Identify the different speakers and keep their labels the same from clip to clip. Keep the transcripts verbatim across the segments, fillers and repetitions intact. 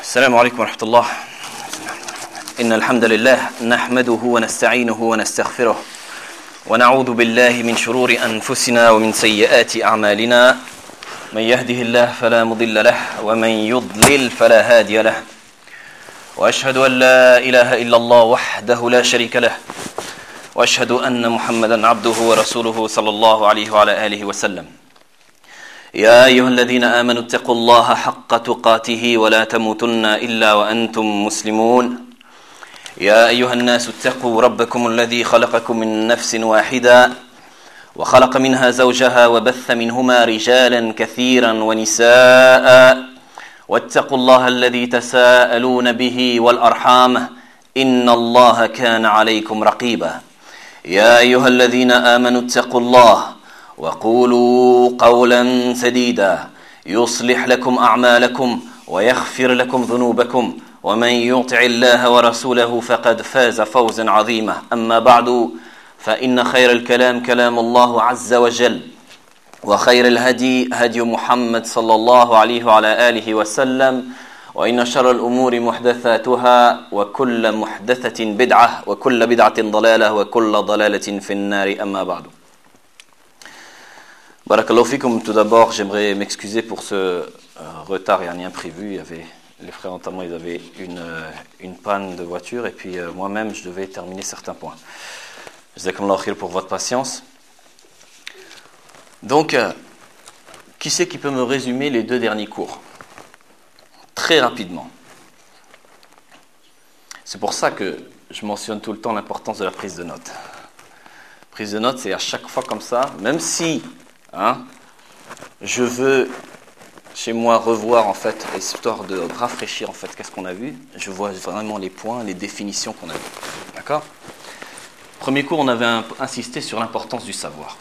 Speaker 1: السلام عليكم ورحمة الله. إن الحمد لله نحمده ونستعينه ونستغفره ونعوذ بالله من شرور أنفسنا ومن سيئات أعمالنا. من يهده الله فلا مضل له ومن يضلل فلا هادي له. وأشهد أن لا إله إلا الله وحده لا شريك له وأشهد أن محمدا عبده ورسوله صلى الله عليه وعلى آله وسلم. يا أيها الذين آمنوا اتقوا الله حق تقاته ولا تموتن إلا وأنتم مسلمون. يا أيها الناس اتقوا ربكم الذي خلقكم من نفس واحدة وخلق منها زوجها وبث منهما رجالا كثيرا ونساء واتقوا الله الذي تساءلون به والأرحام إن الله كان عليكم رقيبا. يا أيها الذين آمنوا اتقوا الله وقولوا قولا سديدا يصلح لكم أعمالكم ويغفر لكم ذنوبكم ومن يطع الله ورسوله فقد فاز فوزا عظيما. أما بعد فإن خير الكلام كلام الله عز وجل وخير الهدي هدي محمد صلى الله عليه وعلى آله وسلم وإن شر الأمور محدثاتها وكل محدثة بدعة وكل بدعة ضلالة وكل ضلالة في النار. أما بعد. Barakallahu fikum. Tout d'abord, j'aimerais m'excuser pour ce euh, retard et un imprévu. Il y avait, les frères notamment, ils avaient une, euh, une panne de voiture et puis euh, moi-même, je devais terminer certains points. Jazakumullahu khir pour votre patience. Donc, euh, qui c'est qui peut me résumer les deux derniers cours très rapidement? C'est pour ça que je mentionne tout le temps l'importance de la prise de notes. Prise de notes, c'est à chaque fois comme ça, même si Hein? je veux chez moi revoir en fait, histoire de rafraîchir en fait qu'est-ce qu'on a vu, je vois vraiment les points, les définitions qu'on a vues. D'accord? Premier cours, on avait insisté sur l'importance du savoir.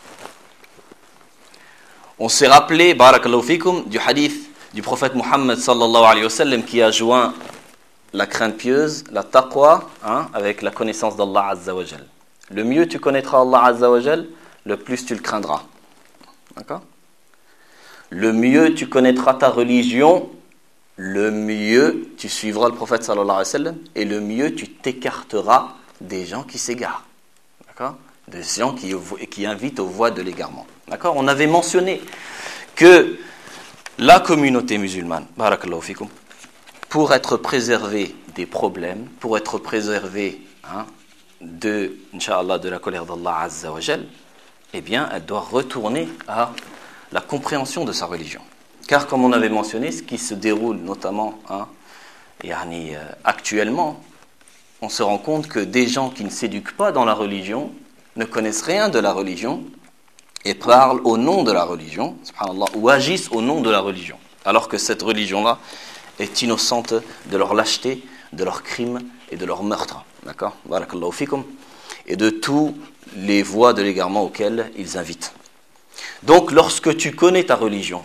Speaker 1: On s'est rappelé, barakallahu fikum, du hadith du prophète Muhammad sallallahu alayhi wa sallam qui a joint la crainte pieuse, la taqwa, hein, avec la connaissance d'Allah azza wa jal. Le mieux tu connaîtras Allah azza wa jal, le plus tu le craindras. D'accord? Le mieux tu connaîtras ta religion, le mieux tu suivras le prophète sallallahu alayhi wa sallam et le mieux tu t'écarteras des gens qui s'égarent. D'accord? Des gens qui, qui invitent aux voies de l'égarement. D'accord? On avait mentionné que la communauté musulmane, barakallahu fikum, pour être préservée des problèmes, pour être préservée hein, de, Inch'Allah, de la colère d'Allah azza wa jal, eh bien, elle doit retourner à la compréhension de sa religion. Car, comme on avait mentionné, ce qui se déroule notamment hein, yani, euh, actuellement, on se rend compte que des gens qui ne s'éduquent pas dans la religion, ne connaissent rien de la religion, et parlent au nom de la religion, subhanallah, ou agissent au nom de la religion, alors que cette religion-là est innocente de leur lâcheté, de leurs crimes et de leurs meurtres. D'accord? Barakallahu fikum. Et de tous les voies de l'égarement auxquelles ils invitent. Donc, lorsque tu connais ta religion,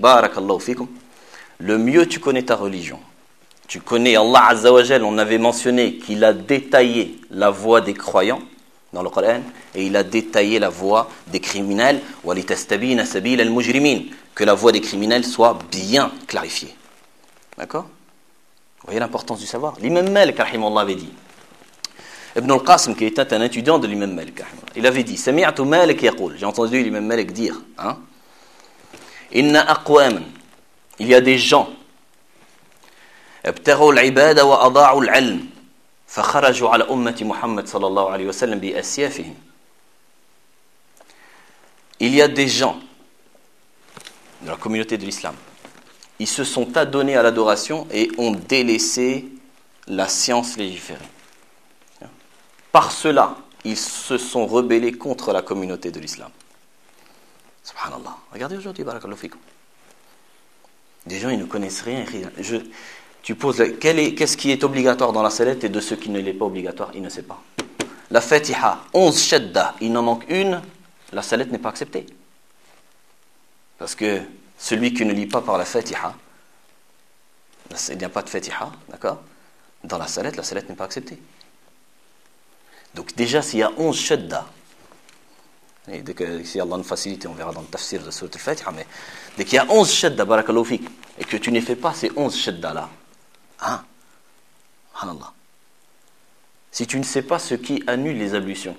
Speaker 1: le mieux tu connais ta religion, tu connais Allah Azza wa Jal, on avait mentionné qu'il a détaillé la voie des croyants dans le Coran, et il a détaillé la voie des criminels, que la voie des criminels soit bien clarifiée. D'accord? Vous voyez l'importance du savoir. L'imam Malik, rahimahullah, avait dit, Ibn al-Qasim, qui était un étudiant de l'imam Malik, il avait dit, Sami'atu Malik yaqul, j'ai entendu l'imam Malik dire, hein, Inna aqwaman, il y a des gens, ibtaghaw al-ibada wa ada'u al-ilm, fa kharaju ala ummati Muhammad sallallahu alayhi wa sallam bi asyafihim. Il y a des gens de la communauté de l'islam, ils se sont adonnés à l'adoration et ont délaissé la science légiférée. Par cela, ils se sont rebellés contre la communauté de l'islam. Subhanallah. Regardez aujourd'hui, barakallahu fikum. Des gens, ils ne connaissent rien. rien. Je, tu poses, la, quel est, qu'est-ce qui est obligatoire dans la salette et de ce qui ne l'est pas obligatoire, il ne sait pas. La Fatiha, onze shadda, il en manque une, la salette n'est pas acceptée. Parce que celui qui ne lit pas par la Fatiha, il n'y a pas de Fatiha, d'accord? Dans la salette, la salette n'est pas acceptée. Donc déjà, s'il y a onze shadda, et dès que si Allah nous facilite, on verra dans le tafsir de Surat al-Fatiha, mais dès qu'il y a onze shadda, barakallahu fik, et que tu ne fais pas ces onze shadda là, Subhanallah. Si tu ne sais pas ce qui annule les ablutions,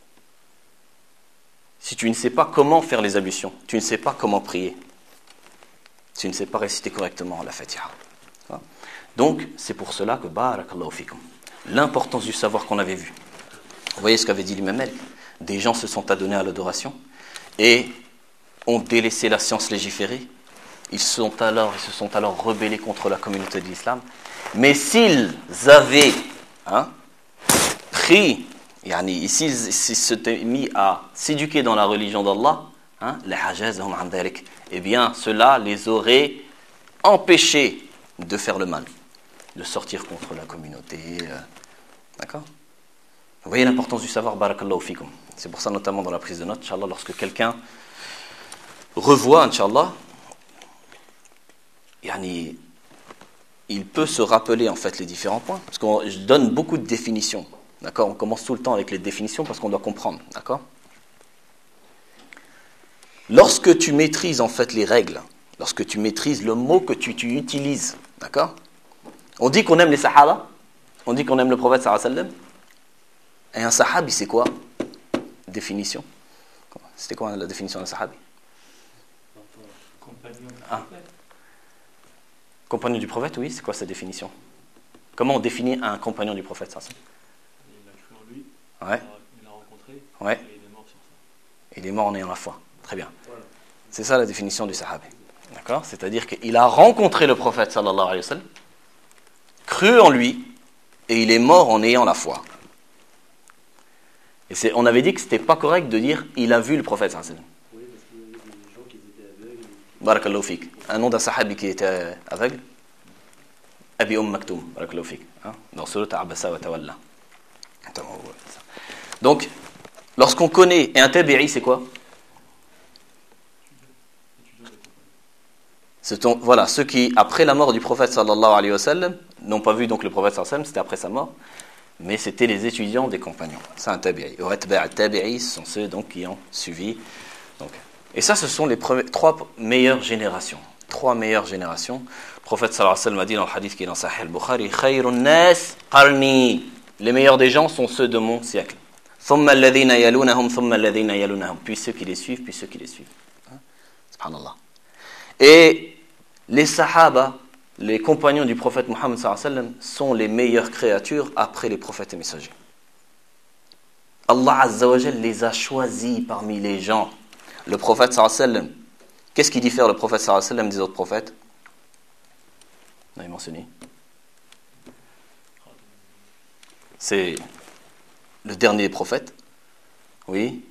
Speaker 1: si tu ne sais pas comment faire les ablutions, tu ne sais pas comment prier, tu ne sais pas réciter correctement la Fatiha. Donc, c'est pour cela que, barakallahu fikum, l'importance du savoir qu'on avait vu. Vous voyez ce qu'avait dit l'imam Malik. Des gens se sont adonnés à l'adoration et ont délaissé la science légiférée. Ils, sont alors, ils se sont alors rebellés contre la communauté de l'islam. Mais s'ils avaient hein, pris, yani, s'ils s'étaient mis à s'éduquer dans la religion d'Allah, hein, eh bien, cela les aurait empêchés de faire le mal, de sortir contre la communauté. Euh, d'accord ? Vous voyez l'importance du savoir, barakallahu fikum. C'est pour ça, notamment dans la prise de notes, Inch'Allah, lorsque quelqu'un revoit, Inch'Allah, yani, il peut se rappeler en fait les différents points. Parce que je donne beaucoup de définitions. D'accord ? On commence tout le temps avec les définitions parce qu'on doit comprendre. D'accord ? Lorsque tu maîtrises en fait les règles, lorsque tu maîtrises le mot que tu, tu utilises, d'accord ? On dit qu'on aime les sahaba, on dit qu'on aime le prophète sallallahu alayhi wa sallam. Et un sahabi, c'est quoi ? Définition. C'était quoi la définition d'un sahabi ?
Speaker 2: Compagnon du
Speaker 1: ah.
Speaker 2: prophète.
Speaker 1: Compagnon du prophète, oui, c'est quoi sa définition ? Comment on définit un compagnon du prophète sallallahu alayhi
Speaker 2: Il a cru en lui,
Speaker 1: ouais.
Speaker 2: il l'a rencontré,
Speaker 1: ouais.
Speaker 2: et il est mort sur ça.
Speaker 1: Il est mort en ayant la foi. Très bien.
Speaker 2: Voilà.
Speaker 1: C'est ça la définition du sahabi. D'accord ? C'est-à-dire qu'il a rencontré le prophète sallallahu alayhi wa sallam, cru en lui, et il est mort en ayant la foi. Et c'est, on avait dit que c'était pas correct de dire il a vu le prophète sallallahu alayhi wa sallam.
Speaker 2: Oui, parce qu'il y avait des gens qui étaient aveugles.
Speaker 1: Barakallahu fik. Un nom d'un sahabi qui était aveugle. Abi Umm Maktoum. Barakallahu fik. Hein? Dans Surat Abasa wa Tawalla. Donc, lorsqu'on connaît, et un tabi'i, c'est quoi ? C'est ton, voilà, ceux qui, après la mort du prophète sallallahu alayhi wa sallam, n'ont pas vu donc le prophète sallallahu alayhi wa sallam, c'était après sa mort, mais c'était les étudiants des compagnons. C'est un tabi'i. Et atba' tabi'i, ce sont ceux donc qui ont suivi. Donc, et ça, ce sont les premiers, trois meilleures générations. Trois meilleures générations. Le prophète sallallahu alayhi wa sallam a dit dans le hadith qui est dans Sahih al-Bukhari, Khayrun nas qarni. Les meilleurs des gens sont ceux de mon siècle. Thumma alladhina yalunahum, thumma alladhina yalunahum. Puis ceux qui les suivent, puis ceux qui les suivent. Hein? Subhanallah. Et les sahaba, les compagnons du prophète Muhammad sallallahu alayhi wa sallam, sont les meilleures créatures après les prophètes et messagers. Allah Azza wa Jal les a choisis parmi les gens. Le prophète sallallahu alayhi wa sallam, qu'est-ce qui diffère le prophète sallallahu alayhi wa sallam des autres prophètes ? On avait mentionné. C'est le dernier des prophètes. Oui.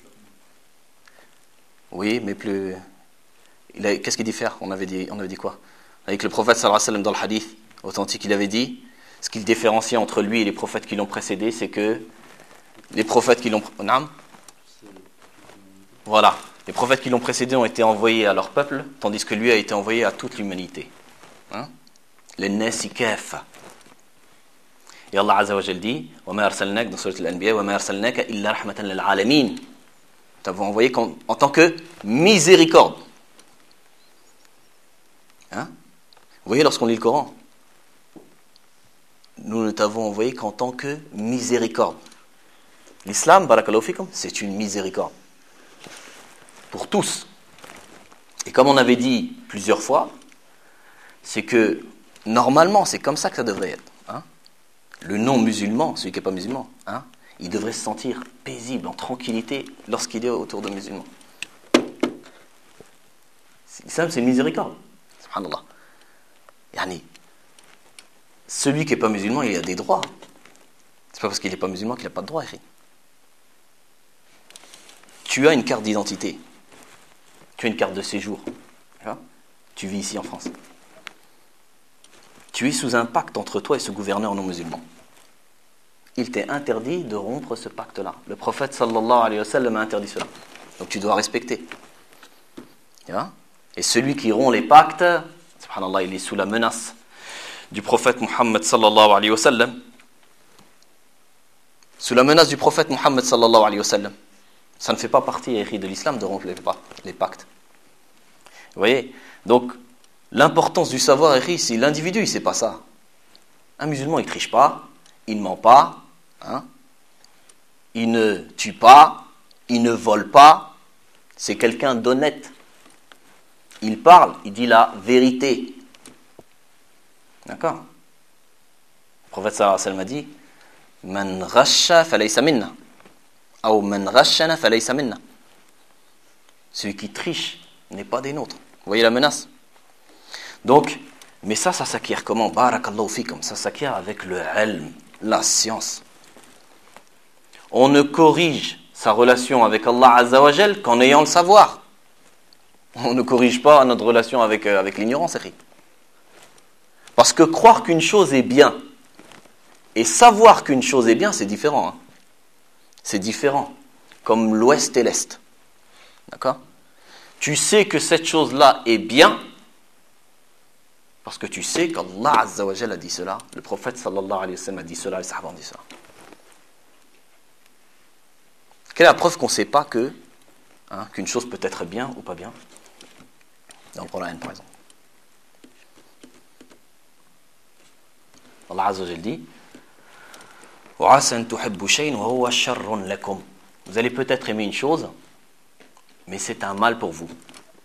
Speaker 1: Oui, mais plus... Il a... Qu'est-ce qui diffère ? On avait dit, on avait dit quoi ? Avec le prophète sallallahu alayhi wa sallam dans le hadith authentique, il avait dit, ce qui le différencie entre lui et les prophètes qui l'ont précédé, c'est que les prophètes qui l'ont... Naam ? Voilà. Les prophètes qui l'ont précédé ont été envoyés à leur peuple, tandis que lui a été envoyé à toute l'humanité. Hein ? Les nasi kafa. Et Allah Azza wa Jal dit, wa ma arsalnak dans Surat Al-Anbiya, wa ma arsalnaka illa rahmatan lil alamin. Nous t'avons envoyé en, en tant que miséricorde. Hein? Vous voyez, lorsqu'on lit le Coran, nous ne t'avons envoyé qu'en tant que miséricorde. L'islam, barakallahu fikum, c'est une miséricorde. Pour tous. Et comme on avait dit plusieurs fois, c'est que normalement, c'est comme ça que ça devrait être. Hein? Le non-musulman, celui qui n'est pas musulman, hein, il devrait se sentir paisible, en tranquillité, lorsqu'il est autour de musulmans. L'islam, c'est une miséricorde. Subhanallah. Yani, celui qui n'est pas musulman, il a des droits. C'est pas parce qu'il n'est pas musulman qu'il n'a pas de droits. Tu as une carte d'identité. Tu as une carte de séjour. Tu vis ici en France. Tu es sous un pacte entre toi et ce gouverneur non musulman. Il t'est interdit de rompre ce pacte-là. Le prophète sallallahu alayhi wa sallam a interdit cela. Donc tu dois respecter. Et celui qui rompt les pactes, subhanallah, il est sous la menace du prophète Muhammad sallallahu alayhi wa sallam. Sous la menace du prophète Muhammad sallallahu alayhi wa sallam. Ça ne fait pas partie de l'islam de rompre les pactes. Vous voyez ? Donc, l'importance du savoir, si l'individu, il ne sait pas ça, Un musulman, il ne triche pas, il ne ment pas, hein, il ne tue pas, il ne vole pas. C'est quelqu'un d'honnête. Il parle, il dit la vérité. D'accord? Le prophète sallallahu alayhi wa sallam a dit Man ghasha falaysa minna. Ou man ghashana falaysa minna. Celui qui triche n'est pas des nôtres. Vous voyez la menace? Donc, mais ça, ça s'acquiert comment? Barakallahu fikum. Ça s'acquiert avec le ilm, la science. On ne corrige sa relation avec Allah Azza wa Jal qu'en ayant le savoir. On ne corrige pas notre relation avec, euh, avec l'ignorance. Parce que croire qu'une chose est bien et savoir qu'une chose est bien, c'est différent. Hein. C'est différent. Comme l'ouest et l'est. D'accord? Tu sais que cette chose-là est bien parce que tu sais qu'Allah Azza wa Jal a dit cela. Le prophète sallallahu alayhi wa sallam a dit cela, les sahaba ont dit cela. Quelle est la preuve qu'on ne sait pas que, hein, qu'une chose peut être bien ou pas bien? Dans le Coran, par exemple. Allah Azza wa Jal dit وَعَسَى أَن تُحِبُّوا شَيْءًا وَهُوَ شَرٌّ لَكُمْ. Vous allez peut-être aimer une chose, mais c'est un mal pour vous.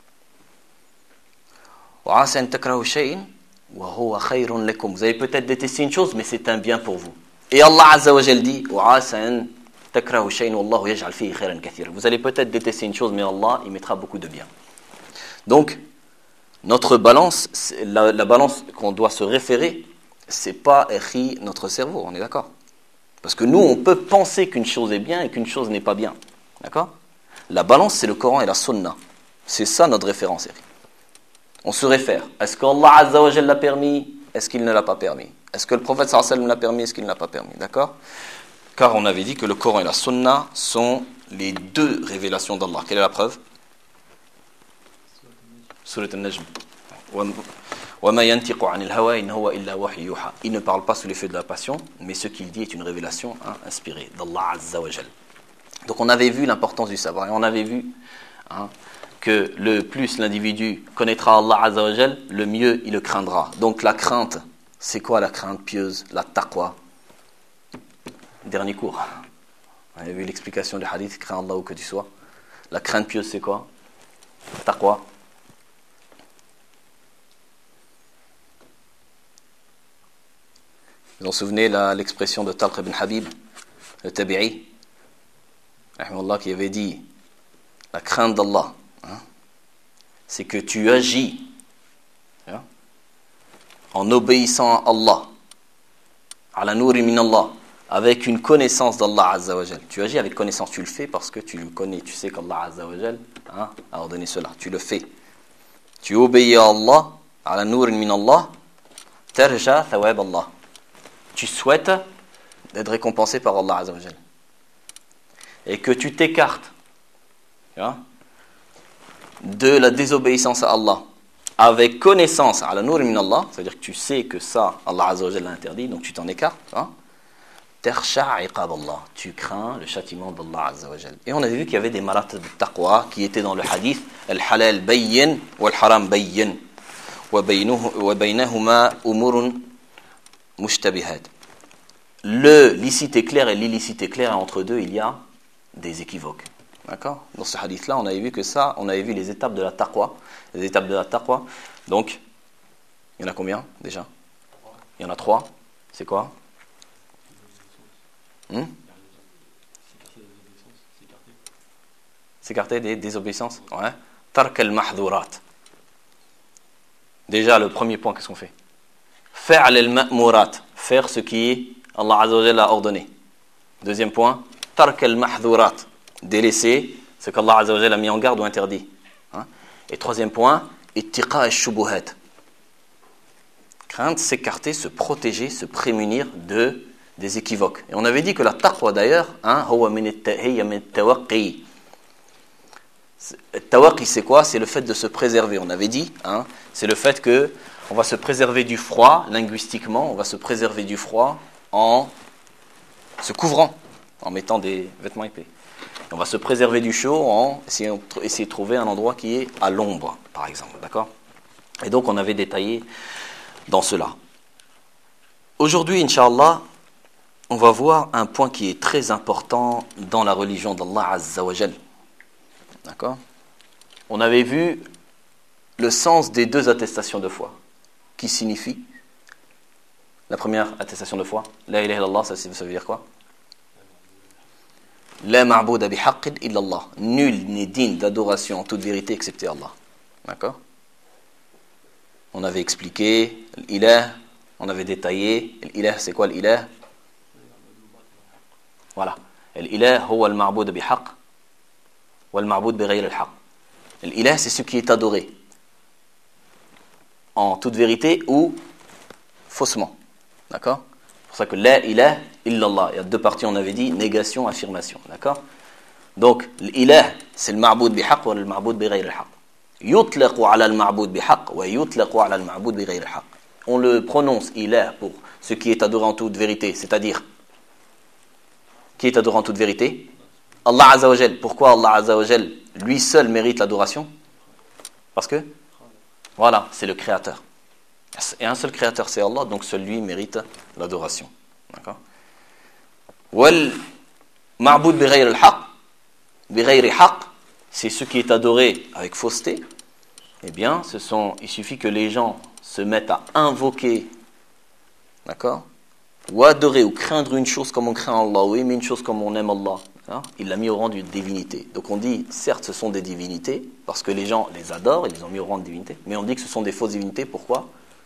Speaker 1: وَعَسَى أَن تَكْرَهُوا شَيْءًا وَهُوَ خَيْرٌ لَكُمْ. Vous allez peut-être détester une chose, mais c'est un bien pour vous. Et Allah Azza wa Jal dit وَعَسَى أَن تَكْرَهُوا شَيْءًا وَاللَّهُ يَجْعَلْ فِيهِ خَيْرًا كَثِيرًا. Vous allez peut-être détester une chose, mais Allah y mettra beaucoup de bien. Donc, notre balance, la, la balance qu'on doit se référer, c'est pas écrit notre cerveau, on est d'accord? Parce que nous, on peut penser qu'une chose est bien et qu'une chose n'est pas bien. D'accord? La balance, c'est le Coran et la Sunna. C'est ça notre référence. On se réfère. Est-ce qu'Allah Azza wa Jalla l'a permis? Est-ce qu'il ne l'a pas permis? Est-ce que le prophète sallallahu alayhi wa sallam l'a permis? Est-ce qu'il ne l'a pas permis? D'accord? Car on avait dit que le Coran et la Sunna sont les deux révélations d'Allah. Quelle est la preuve? Surat al-Najm. Il ne parle pas sous l'effet de la passion, mais ce qu'il dit est une révélation hein, inspirée d'Allah Azza wa Jal. Donc on avait vu l'importance du savoir, et on avait vu hein, que le plus l'individu connaîtra Allah Azza wa Jal, le mieux il le craindra. Donc la crainte, c'est quoi la crainte pieuse? La taqwa. Dernier cours. On avait vu l'explication du hadith, crains Allah où que tu sois. La crainte pieuse, c'est quoi? Taqwa. Vous vous souvenez la, l'expression de Talq ibn Habib, le tabi'i, qui avait dit la crainte d'Allah, hein, c'est que tu agis hein, en obéissant à Allah, ala nouri min Allah, avec une connaissance d'Allah Azza wa Jal. Tu agis avec connaissance, tu le fais parce que tu le connais, tu sais qu'Allah Azza wa Jal hein, a ordonné cela, tu le fais. Tu obéis à Allah, ala nouri min Allah, tarja thawab Allah. Tu souhaites d'être récompensé par Allah Azza wa Jal. Et que tu t'écartes hein, de la désobéissance à Allah avec connaissance à la nour min Allah, c'est-à-dire que tu sais que ça, Allah Azza wa Jal l'a interdit, donc tu t'en écartes. Hein, Tarsha iqab Allah, tu crains le châtiment d'Allah Azza wa Jal. Et on avait vu qu'il y avait des marat de taqwa qui étaient dans le hadith al-halal bayyin wal-haram bayyin wa baynahuma umurun mushtabihat. Le licite est clair et l'illicite est clair, et entre deux il y a des équivoques. D'accord? Dans ce hadith-là, on avait vu que ça, on avait vu les étapes de la taqwa. Les étapes de la taqwa. Donc, il y en a combien déjà? Il y en a trois. C'est quoi? hmm S'écarter des désobéissances. Ouais. Tark al-mahdhurat. Déjà, le premier point, qu'est-ce qu'on fait? Fa'al al-ma'murat. Faire ce qui Allah Azza wa Jalla a ordonné. Deuxième point, tark al-mahdhurat. Délaisser ce qu'Allah Azza wa Jalla a mis en garde ou interdit. Hein? Et troisième point, ittiqa al-shubuhat. Craindre, s'écarter, se protéger, se prémunir de des équivoques. Et on avait dit que la taqwa d'ailleurs, hein, huwa min at-tawaqqi. Tawaqi, c'est quoi? C'est le fait de se préserver. On avait dit, hein, c'est le fait que on va se préserver du froid, linguistiquement, on va se préserver du froid en se couvrant, en mettant des vêtements épais. On va se préserver du chaud en essayant essayer de trouver un endroit qui est à l'ombre, par exemple. D'accord? Et donc, on avait détaillé dans cela. Aujourd'hui, Inch'Allah, on va voir un point qui est très important dans la religion d'Allah Azza wa Jal. D'accord ? On avait vu le sens des deux attestations de foi, qui signifie la première attestation de foi, la ilaha illallah, ça, ça veut dire quoi ? La ma'bouda bihaqqin illallah. Nul n'est digne d'adoration en toute vérité excepté Allah. D'accord ? On avait expliqué l'ilah, on avait détaillé. L'ilah, c'est quoi l'ilah ? Voilà. L'ilah, huwa al-ma'boud bihaqq, wa al-ma'boud bighayr al-haqq. L'ilah, c'est ce qui est adoré en toute vérité ou faussement. D'accord ? C'est pour ça que la ilah illallah. Il y a deux parties, on avait dit, négation, affirmation. D'accord ? Donc, l'ilah, c'est le ma'boud bihaqq ou le ma'boud bighayr al-haqq. Yutlaqu ala al-ma'boud bihaqq wa yutlaqu ala al-ma'boud bighayr al-haqq. On le prononce ilah pour ce qui est adoré en toute vérité, c'est-à-dire qui est adoré en toute vérité ? Allah Azza wa Jal. Pourquoi Allah Azza wa Jal, lui seul mérite l'adoration ? Parce que, voilà, c'est le créateur. Et un seul créateur, c'est Allah, donc seul lui mérite l'adoration. D'accord ? Wal ma'boud bighayr al-haqq, bighayri haqq, c'est ce qui est adoré avec fausseté. Eh bien, ce sont, il suffit que les gens se mettent à invoquer, d'accord ? Ou adorer ou craindre une chose comme on craint Allah, ou aimer une chose comme on aime Allah. Hein, il l'a mis au rang d'une divinité. Donc on dit, certes, ce sont des divinités, parce que les gens les adorent, ils les ont mis au rang de divinité, mais on dit que ce sont des fausses divinités. Pourquoi ?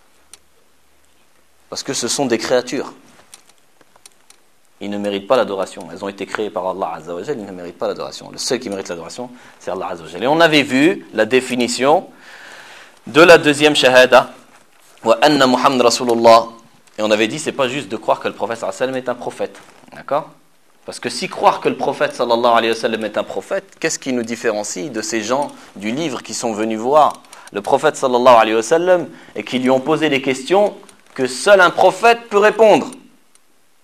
Speaker 1: Parce que ce sont des créatures. Ils ne méritent pas l'adoration. Elles ont été créées par Allah Azza wa Jal, ils ne méritent pas l'adoration. Le seul qui mérite l'adoration, c'est Allah Azza wa Jal. Et on avait vu la définition de la deuxième shahada, wa anna Muhammad Rasulullah. Et on avait dit, c'est pas juste de croire que le prophète sallallahu alayhi wa sallam est un prophète. D'accord ? Parce que si croire que le prophète sallallahu alayhi wa sallam est un prophète, qu'est-ce qui nous différencie de ces gens du livre qui sont venus voir le prophète sallallahu alayhi wa sallam et qui lui ont posé des questions que seul un prophète peut répondre. Hein ?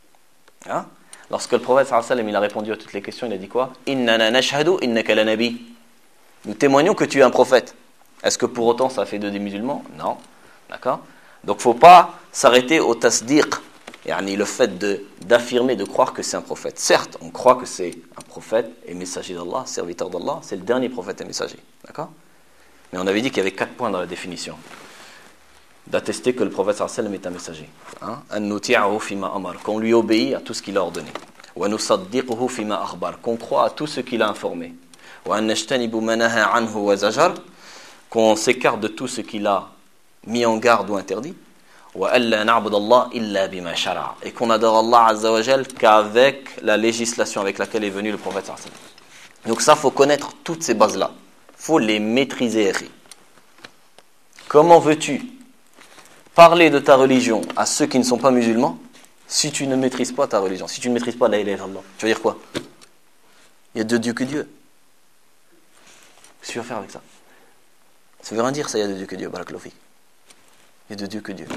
Speaker 1: Lorsque le prophète sallallahu alayhi wa sallam il a répondu à toutes les questions, il a dit quoi ? Innana nashhadu innaka la nabi. Nous témoignons que tu es un prophète. Est-ce que pour autant ça fait de des musulmans ? Non. D'accord ? Donc il ne faut pas s'arrêter au tasdiq, yani le fait de, d'affirmer, de croire que c'est un prophète. Certes, on croit que c'est un prophète et messager d'Allah, serviteur d'Allah, c'est le dernier prophète et messager. D'accord ? Mais on avait dit qu'il y avait quatre points dans la définition. D'attester que le prophète sallallahu alayhi wa sallam est un messager. Hein? An nuti'ahu fima amar, qu'on lui obéit à tout ce qu'il a ordonné. Wa nusaddiquhu fima akhbar, qu'on croit à tout ce qu'il a informé. Wa an najtanibu ma naha anhu wa zajar, qu'on s'écarte de tout ce qu'il a mis en garde ou interdit. Wa alla na'budu Allah illa bima shara'a, et qu'on adore Allah Azza wa Jal qu'avec la législation avec laquelle est venu le prophète sallallahu alayhi wa sallam. Donc ça, faut connaître toutes ces bases-là. Faut les maîtriser. Comment veux-tu parler de ta religion à ceux qui ne sont pas musulmans si tu ne maîtrises pas ta religion, si tu ne maîtrises pas la ilaha illallah? Tu vas dire quoi? Il y a deux dieux que Dieu. Qu'est-ce que tu vas faire avec ça? Ça veut rien dire ça, il y a deux dieux que Dieu. Barakallahu fik. Il y a deux dieux que Dieu.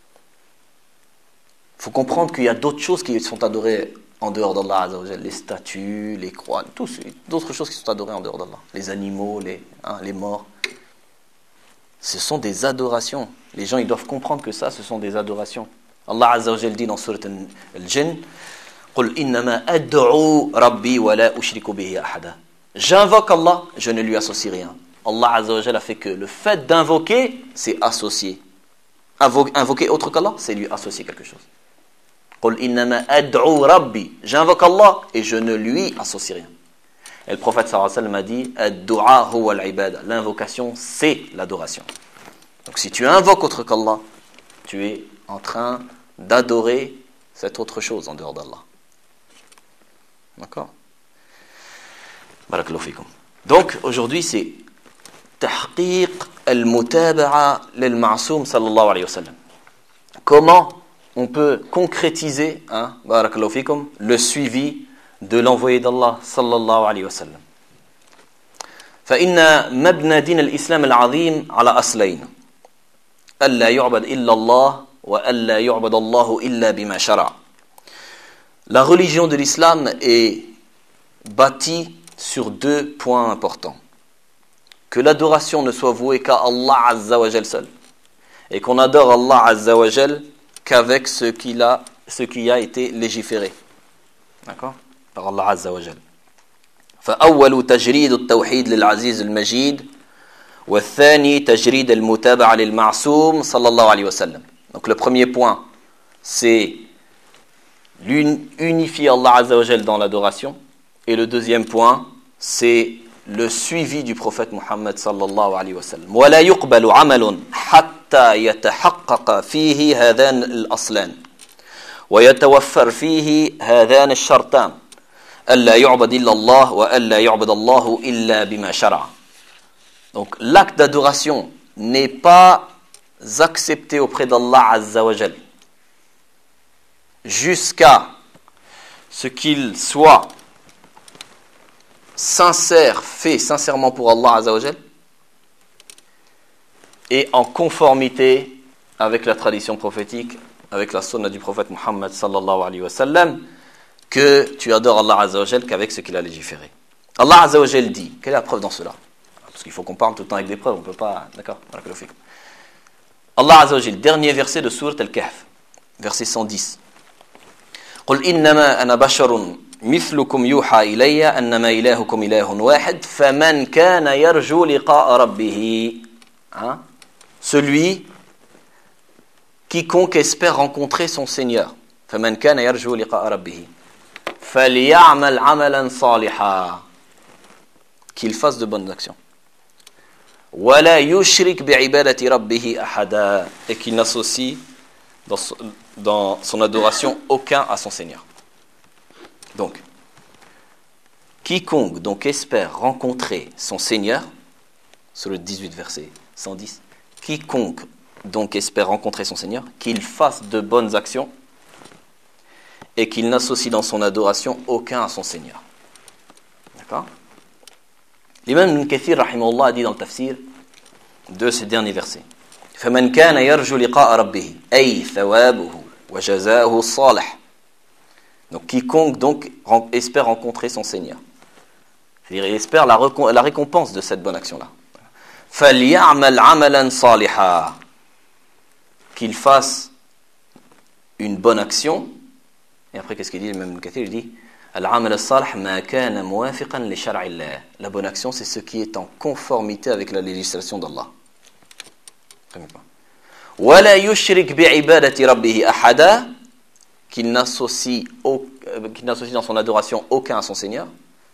Speaker 1: Il faut comprendre qu'il y a d'autres choses qui sont adorées en dehors d'Allah Azza wa Jal, les statues, les croix, tous, d'autres choses qui sont adorées en dehors d'Allah, les animaux, les, hein, les morts. Ce sont des adorations. Les gens, ils doivent comprendre que ça, ce sont des adorations. Allah Azza wa Jal dit dans Surat Al-Jinn, قُلْ إِنَّمَا أَدْعُوا رَبِّي وَلَا أُشْرِكُ بِهِ أَحَدًا. J'invoque Allah, je ne lui associe rien. Allah Azza wa Jal a fait que le fait d'invoquer, c'est associer. Invo- invoquer autre qu'Allah, c'est lui associer quelque chose. قُلْ إِنَّمَا أَدْعُوا رَبِّي. J'invoque Allah et je ne lui associe rien. Et le prophète sallallahu alayhi wa sallam a dit الدعاء هو العبادة. L'invocation, c'est l'adoration. Donc si tu invoques autre qu'Allah, tu es en train d'adorer cette autre chose en dehors d'Allah. D'accord? Barakallahu fikum. Donc aujourd'hui c'est tahqiq al-mutaba'a lil-ma'soum sallallahu alayhi wa sallam. Comment on peut concrétiser, hein, barakallahu fikum, le suivi de l'envoyé d'Allah sallallahu alayhi wa sallam. فإن مبنى دين الإسلام العظيم على أصلين ألا يعبد إلا الله وألا يعبد الله إلا بما شرع. La religion de l'islam est bâtie sur deux points importants. Que l'adoration ne soit vouée qu'à Allah Azza wa Jal seul, et qu'on adore Allah Azza wa Jal qu'avec ce, qu'il a, ce qui a été légiféré. D'accord? Par Allah Azza wa Jal. فأول تجريد التوحيد للعزيز المجيد والثاني تجريد المتابعة للمعصوم صلى الله عليه وسلم. Donc le premier point, c'est unifier Allah Azza wa Jal dans l'adoration. Et le deuxième point, c'est le suivi du prophète Muhammad sallallahu alayhi wa sallam. ولا يقبل عمل حتى يتحقق فيه هذان الأصلان ويتوفر فيه هذان الشرطان ألا يعبد إلا الله وألا يعبد الله إلا بما شرع. Donc l'acte d'adoration n'est pas accepté auprès d'Allah Azza wa Jal jusqu'à ce qu'il soit sincère, fait sincèrement pour Allah Azza wa Jal et en conformité avec la tradition prophétique, avec la sunna du prophète Muhammad sallallahu alayhi wa sallam, que tu adores Allah Azza wa Jal qu'avec ce qu'il a légiféré. Allah Azza wa Jal dit, quelle est la preuve dans cela? Parce qu'il faut qu'on parle tout le temps avec des preuves, on ne peut pas... D'accord? Allah Azza wa Jal, dernier verset de Sourate Al-Kahf, verset cent dix. قل إنما أنا بشر مثلكم يوحى إلي أنما إلهكم إله واحد فمن كان يرجو لقاء ربه. Hein? Celui quiconque espère rencontrer son Seigneur. فمن كان يرجو لقاء ربه فليعمل عملا صالحا. Qu'il fasse de bonnes actions. ولا يشرك بعبادة ربه أحدا. Et qu'il n'associe dans son, dans son adoration aucun à son Seigneur. Donc, quiconque donc espère rencontrer son Seigneur, sur le dix-huit verset cent dix, quiconque donc espère rencontrer son Seigneur, qu'il fasse de bonnes actions et qu'il n'associe dans son adoration aucun à son Seigneur. D'accord? L'imam Ibn Kathir rahimahullah a dit dans le tafsir de ces derniers versets: فمن كان يرجو لقاء ربه أي ثوابه وجزاؤه الصالح. Donc quiconque donc espère rencontrer son Seigneur, c'est-à-dire il espère la, recom- la récompense de cette bonne action-là. فليعمل عملا صالحا. Qu'il fasse une bonne action. Et après qu'est-ce qu'il dit? Le même Kathir, il dit العمل الصالح ما كان موافقا لشرع الله. La bonne action, c'est ce qui est en conformité avec la législation d'Allah. ولا يشرك بعبادة ربه أحدا. Qu'il n'associe, au, qu'il n'associe dans son adoration aucun à son Seigneur.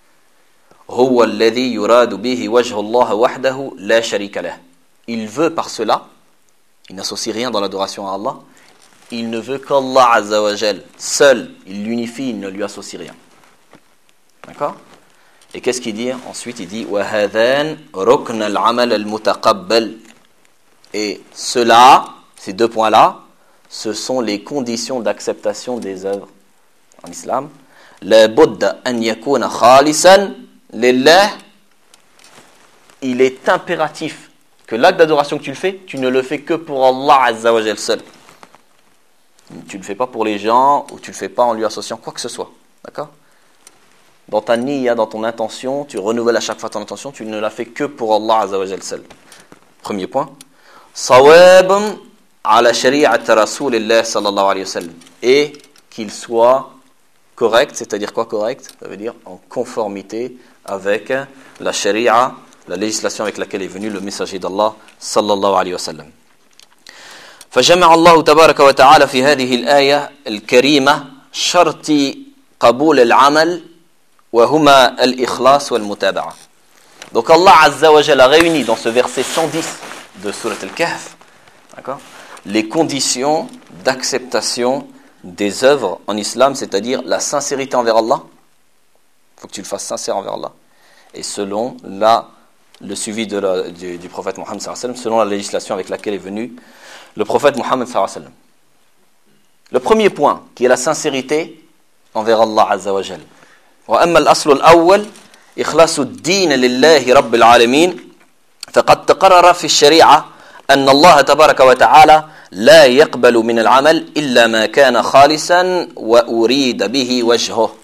Speaker 1: هو الذي يراد به وجه الله وحده لا شريك له. Il veut par cela, il n'associe rien dans l'adoration à Allah, il ne veut qu'Allah Azza wa Jal seul, il l'unifie, il ne lui associe rien. D'accord? Et qu'est-ce qu'il dit ensuite? Il dit وهذان ركن العمل المتقبل. Et cela, ces deux points-là, ce sont les conditions d'acceptation des œuvres en islam. La budda an yakuna khalisan lillah. Il est impératif que l'acte d'adoration que tu le fais, tu ne le fais que pour Allah Azza wa Jal seul. Tu ne le fais pas pour les gens ou tu ne le fais pas en lui associant quoi que ce soit. D'accord? Dans ta niya, dans ton intention, tu renouvelles à chaque fois ton intention, tu ne la fais que pour Allah Azza wa Jal seul. Premier point. Sawabun ala shari'at Rasulillah sallallahu alayhi wa sallam. Et qu'il soit correct, c'est-à-dire quoi correct? Ça veut dire en conformité avec la sharia, la législation avec laquelle est venu le messager d'Allah sallallahu alayhi wa sallam. فجمع الله تبارك وتعالى في هذه الآية الكريمة شرط قبول العمل وهما الإخلاص والمتابعة. Donc Allah Azza wa Jalla a réuni dans ce verset cent dix de Surat Al-Kahf, d'accord, les conditions d'acceptation des œuvres en islam, c'est-à-dire la sincérité envers Allah. Il faut que tu le fasses sincère envers Allah. Et selon la, le suivi de la, du, du prophète Muhammad sallallahu alayhi wa sallam, selon la législation avec laquelle est venu le prophète Muhammad sallallahu alayhi wa sallam. Le premier point, qui est la sincérité envers Allah Azza wa Jal. وأما الأصل الأول إخلاص الدين لله رب العالمين فقد تقرر في الشريعة أن الله تبارك وتعالى لا يقبل من العمل إلا ما كان خالصا وأريد به وجهه.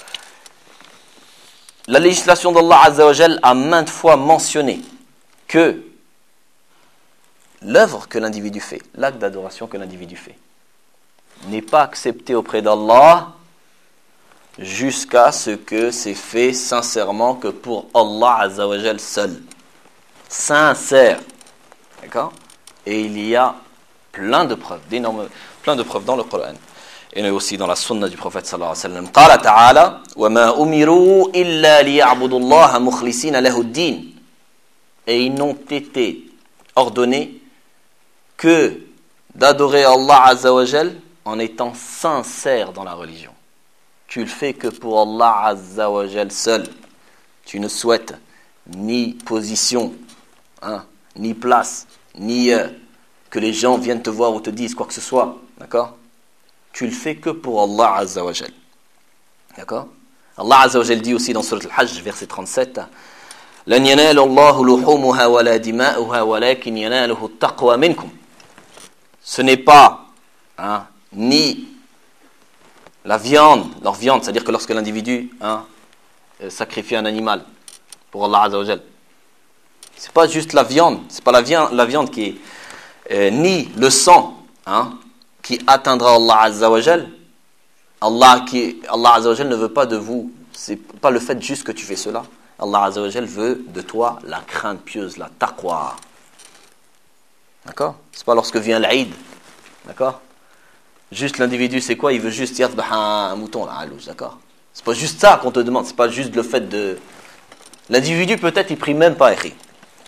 Speaker 1: La législation d'Allah Azza wa Jal a maintes fois mentionné que l'œuvre que l'individu fait, l'acte d'adoration que l'individu fait, n'est pas accepté auprès d'Allah jusqu'à ce que c'est fait sincèrement que pour Allah Azza wa Jal seul. Sincère. D'accord? Et il y a plein de preuves, d'énormes, plein de preuves dans le Coran. Et aussi dans la sunna du prophète sallallahu alayhi wa sallam. Qala ta'ala, wa ma umiru illa liya'budu Allah mukhlisina lahu ad-din. Et ils n'ont été ordonnés que d'adorer Allah Azza wa Jal en étant sincère dans la religion. Tu le fais que pour Allah Azza wa Jal seul. Tu ne souhaites ni position, hein, ni place, ni euh, que les gens viennent te voir ou te disent quoi que ce soit. D'accord? Tu le fais que pour Allah Azza wa Jal. D'accord? Allah Azza wa Jal dit aussi dans Surat Al-Hajj, verset trente-sept, لن ينال الله لحومها ولا دماؤها ولكن يناله التقوى منكم. Ce n'est pas hein, ni la viande, leur viande, c'est-à-dire que lorsque l'individu hein, sacrifie un animal pour Allah Azza wa Jal, c'est pas juste la viande, c'est pas la viande, la viande qui est euh, ni le sang hein, qui atteindra Allah Azza wa Jal. Allah qui Allah Azza wa Jal ne veut pas de vous, c'est pas le fait juste que tu fais cela. Allah Azza wa Jal veut de toi la crainte pieuse, la taqwa. D'accord? C'est pas lorsque vient l'Aïd. D'accord? Juste l'individu, c'est quoi? Il veut juste yadbah un mouton, là, à l'ouche, d'accord? C'est pas juste ça qu'on te demande, c'est pas juste le fait de... L'individu, peut-être, il prie même pas, écrit.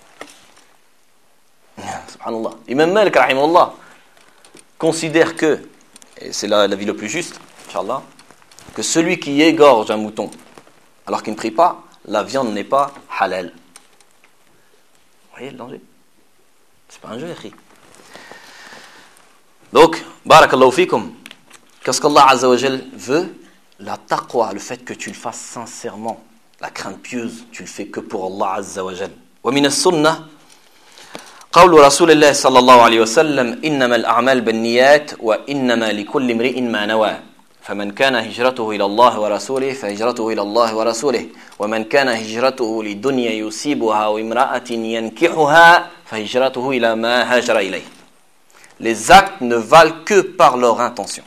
Speaker 1: Subhanallah. Imam Malik, rahimahullah, considère que, et c'est la, la vie le plus juste, Inch'Allah, que celui qui égorge un mouton, alors qu'il ne prie pas, la viande n'est pas halal. Vous voyez le danger? C'est pas un jeu, écrit. Donc, barakallahu fikum, qu'est-ce qu'Allah Azza wa Jal veut? La taqwa, le fait que tu le fasses sincèrement, la crainte pieuse, tu le fais que pour Allah Azza wa Jal. Wa min as-sunnah, قول رسول الله صلى الله عليه وسلم إنما الأعمال بالنيات وإنما لكل امرئ ما نوى فمن كان هجرته إلى الله ورسوله فهجرته إلى الله ورسوله ومن كان هجرته لدنيا يصيبها وامرأة ينكحها فهجرته إلى ما هاجر إليه. Les actes ne valent que par leur intention.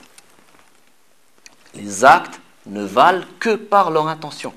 Speaker 1: Les actes ne valent que par leur intention.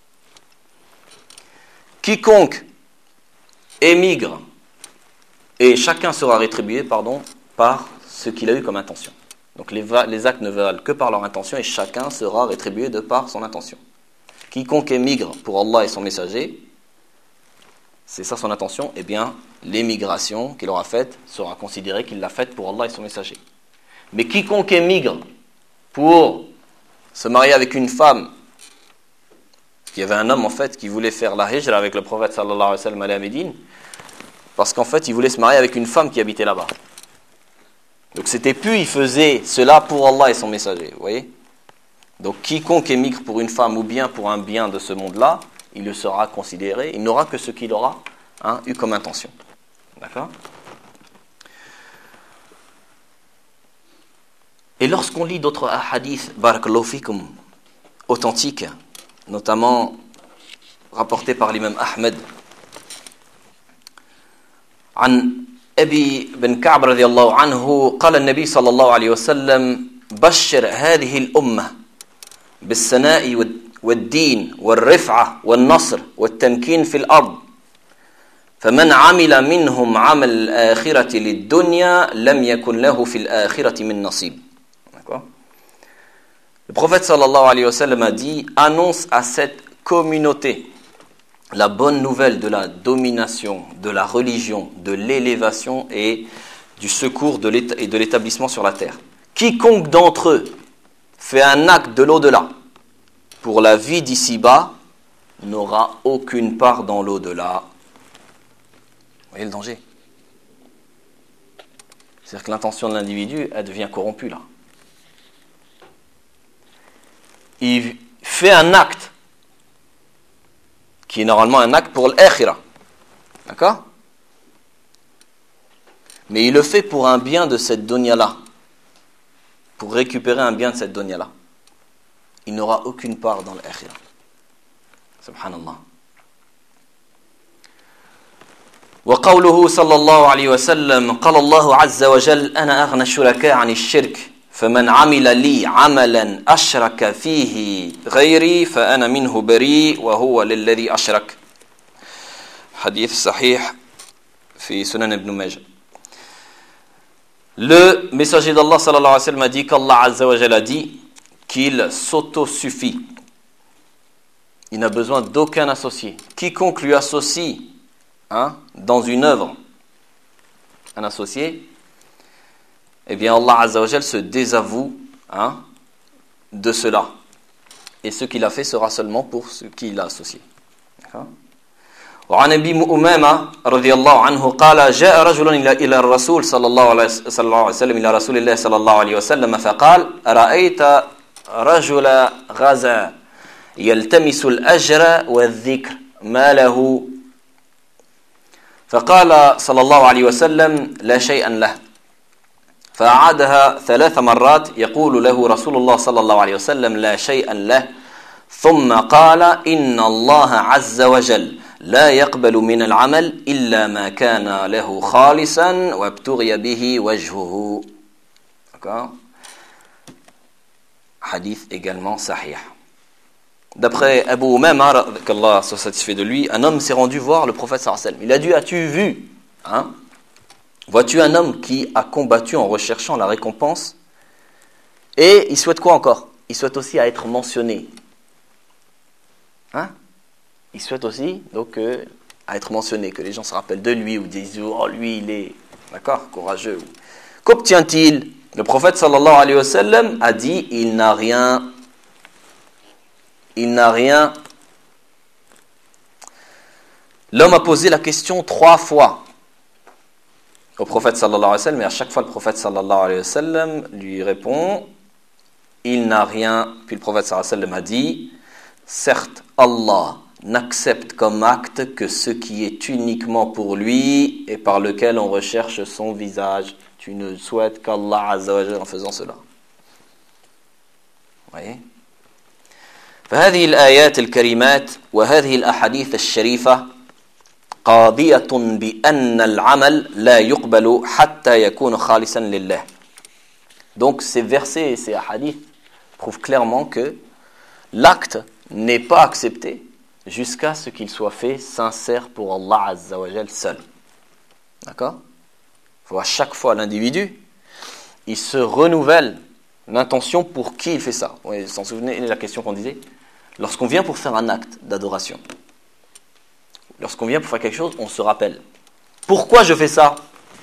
Speaker 1: Quiconque émigre, et chacun sera rétribué, pardon, par ce qu'il a eu comme intention. Donc les, les actes ne valent que par leur intention et chacun sera rétribué de par son intention. Quiconque émigre pour Allah et son messager, c'est ça son intention, eh bien l'émigration qu'il aura faite sera considérée qu'il l'a faite pour Allah et son messager. Mais quiconque émigre pour se marier avec une femme, il y avait un homme en fait qui voulait faire la hijra avec le prophète sallallahu alayhi wa sallam à la Médine, parce qu'en fait il voulait se marier avec une femme qui habitait là-bas. Donc c'était plus, il faisait cela pour Allah et son messager, vous voyez. Donc quiconque émigre pour une femme ou bien pour un bien de ce monde-là, il le sera considéré, il n'aura que ce qu'il aura hein, eu comme intention. D'accord? Et lorsqu'on lit d'autres hadiths, barakallahu fikum, authentiques, notamment rapportés par l'imam Ahmed, عن أبي بن كعب رضي الله عنه قال النبي صلى الله عليه وسلم بشر هذه الأمة بالثناء والدين والرفعة والنصر والتمكين في الأرض فمن عمل منهم عمل الآخرة للدنيا لم يكن له في الآخرة من نصيب. Le prophète sallallahu alayhi wa sallam a dit, annonce à cette communauté la bonne nouvelle de la domination, de la religion, de l'élévation et du secours de l'éta- et de l'établissement sur la terre. Quiconque d'entre eux fait un acte de l'au-delà pour la vie d'ici-bas n'aura aucune part dans l'au-delà. Vous voyez le danger? C'est-à-dire que l'intention de l'individu, elle devient corrompue là. Il fait un acte qui est normalement un acte pour l'akhira. D'accord? Mais il le fait pour un bien de cette dunya-là. Pour récupérer un bien de cette dunya-là. Il n'aura aucune part dans l'akhira. Subhanallah. وقوله صلى الله عليه وسلم قال الله عز وجل أنا أغنى الشركاء عن الشرك فمن عمل لي عملا أشرك فيه غيري فأنا منه بريء وهو للذي أشرك. Hadith sahih fi Sunan ibn Majah. Le messager d'Allah sallallahu alayhi wa sallam a dit qu'Allah azza wa jalla a dit qu'il s'auto-suffit. Il n'a besoin d'aucun associé. Quiconque lui associe hein, dans une œuvre un associé, eh bien Allah azza wa jalla se désavoue hein, de cela. Et ce qu'il a fait sera seulement pour ce qu'il a associé. D'accord? وعن ابي امامه رضي الله عنه قال جاء رجل الى الرسول صلى الله عليه وسلم الى رسول الله صلى الله عليه وسلم فقال ارايت رجل غزا يلتمس الاجر والذكر ما له فقال صلى الله عليه وسلم لا شيئا له فأعادها ثلاث مرات يقول له رسول الله صلى الله عليه وسلم لا شيئا له ثم قال إن الله عز وجل لا يقبل من العمل إلا ما كان له خالصا وابتغي به وجهه. D'accord? Hadith également sahih. D'après Abu Umama, qu'Allah soit satisfait de lui, un homme s'est rendu voir le prophète sallallahu alayhi wa sallam. Il a dit, as-tu vu hein? Vois-tu un homme qui a combattu en recherchant la récompense et il souhaite quoi encore? Il souhaite aussi à être mentionné. Hein? Il souhaite aussi donc euh, à être mentionné, que les gens se rappellent de lui ou disent oh lui il est d'accord courageux. Qu'obtient-il? Le prophète sallallahu alayhi wa sallam a dit il n'a rien, il n'a rien. L'homme a posé la question trois fois au prophète sallallahu alayhi wa sallam et à chaque fois le prophète sallallahu alayhi wa sallam lui répond il n'a rien. Puis le prophète sallallahu alayhi wa sallam a dit certes Allah n'accepte comme acte que ce qui est uniquement pour lui et par lequel on recherche son visage. Tu ne souhaites qu'Allah Azza wa Jalla en faisant cela. Vous voyez? فهذه الآيات الكريمات وهذه الأحاديث الشريفة قاضية بأن العمل لا يقبل حتى يكون خالصا لله. Donc ces versets et ces hadiths prouvent clairement que l'acte n'est pas accepté jusqu'à ce qu'il soit fait sincère pour Allah Azza wa Jal seul. D'accord? Il faut à chaque fois l'individu, il se renouvelle l'intention pour qui il fait ça. Vous vous en souvenez de la question qu'on disait? Lorsqu'on vient pour faire un acte d'adoration, lorsqu'on vient pour faire quelque chose, on se rappelle. Pourquoi je fais ça?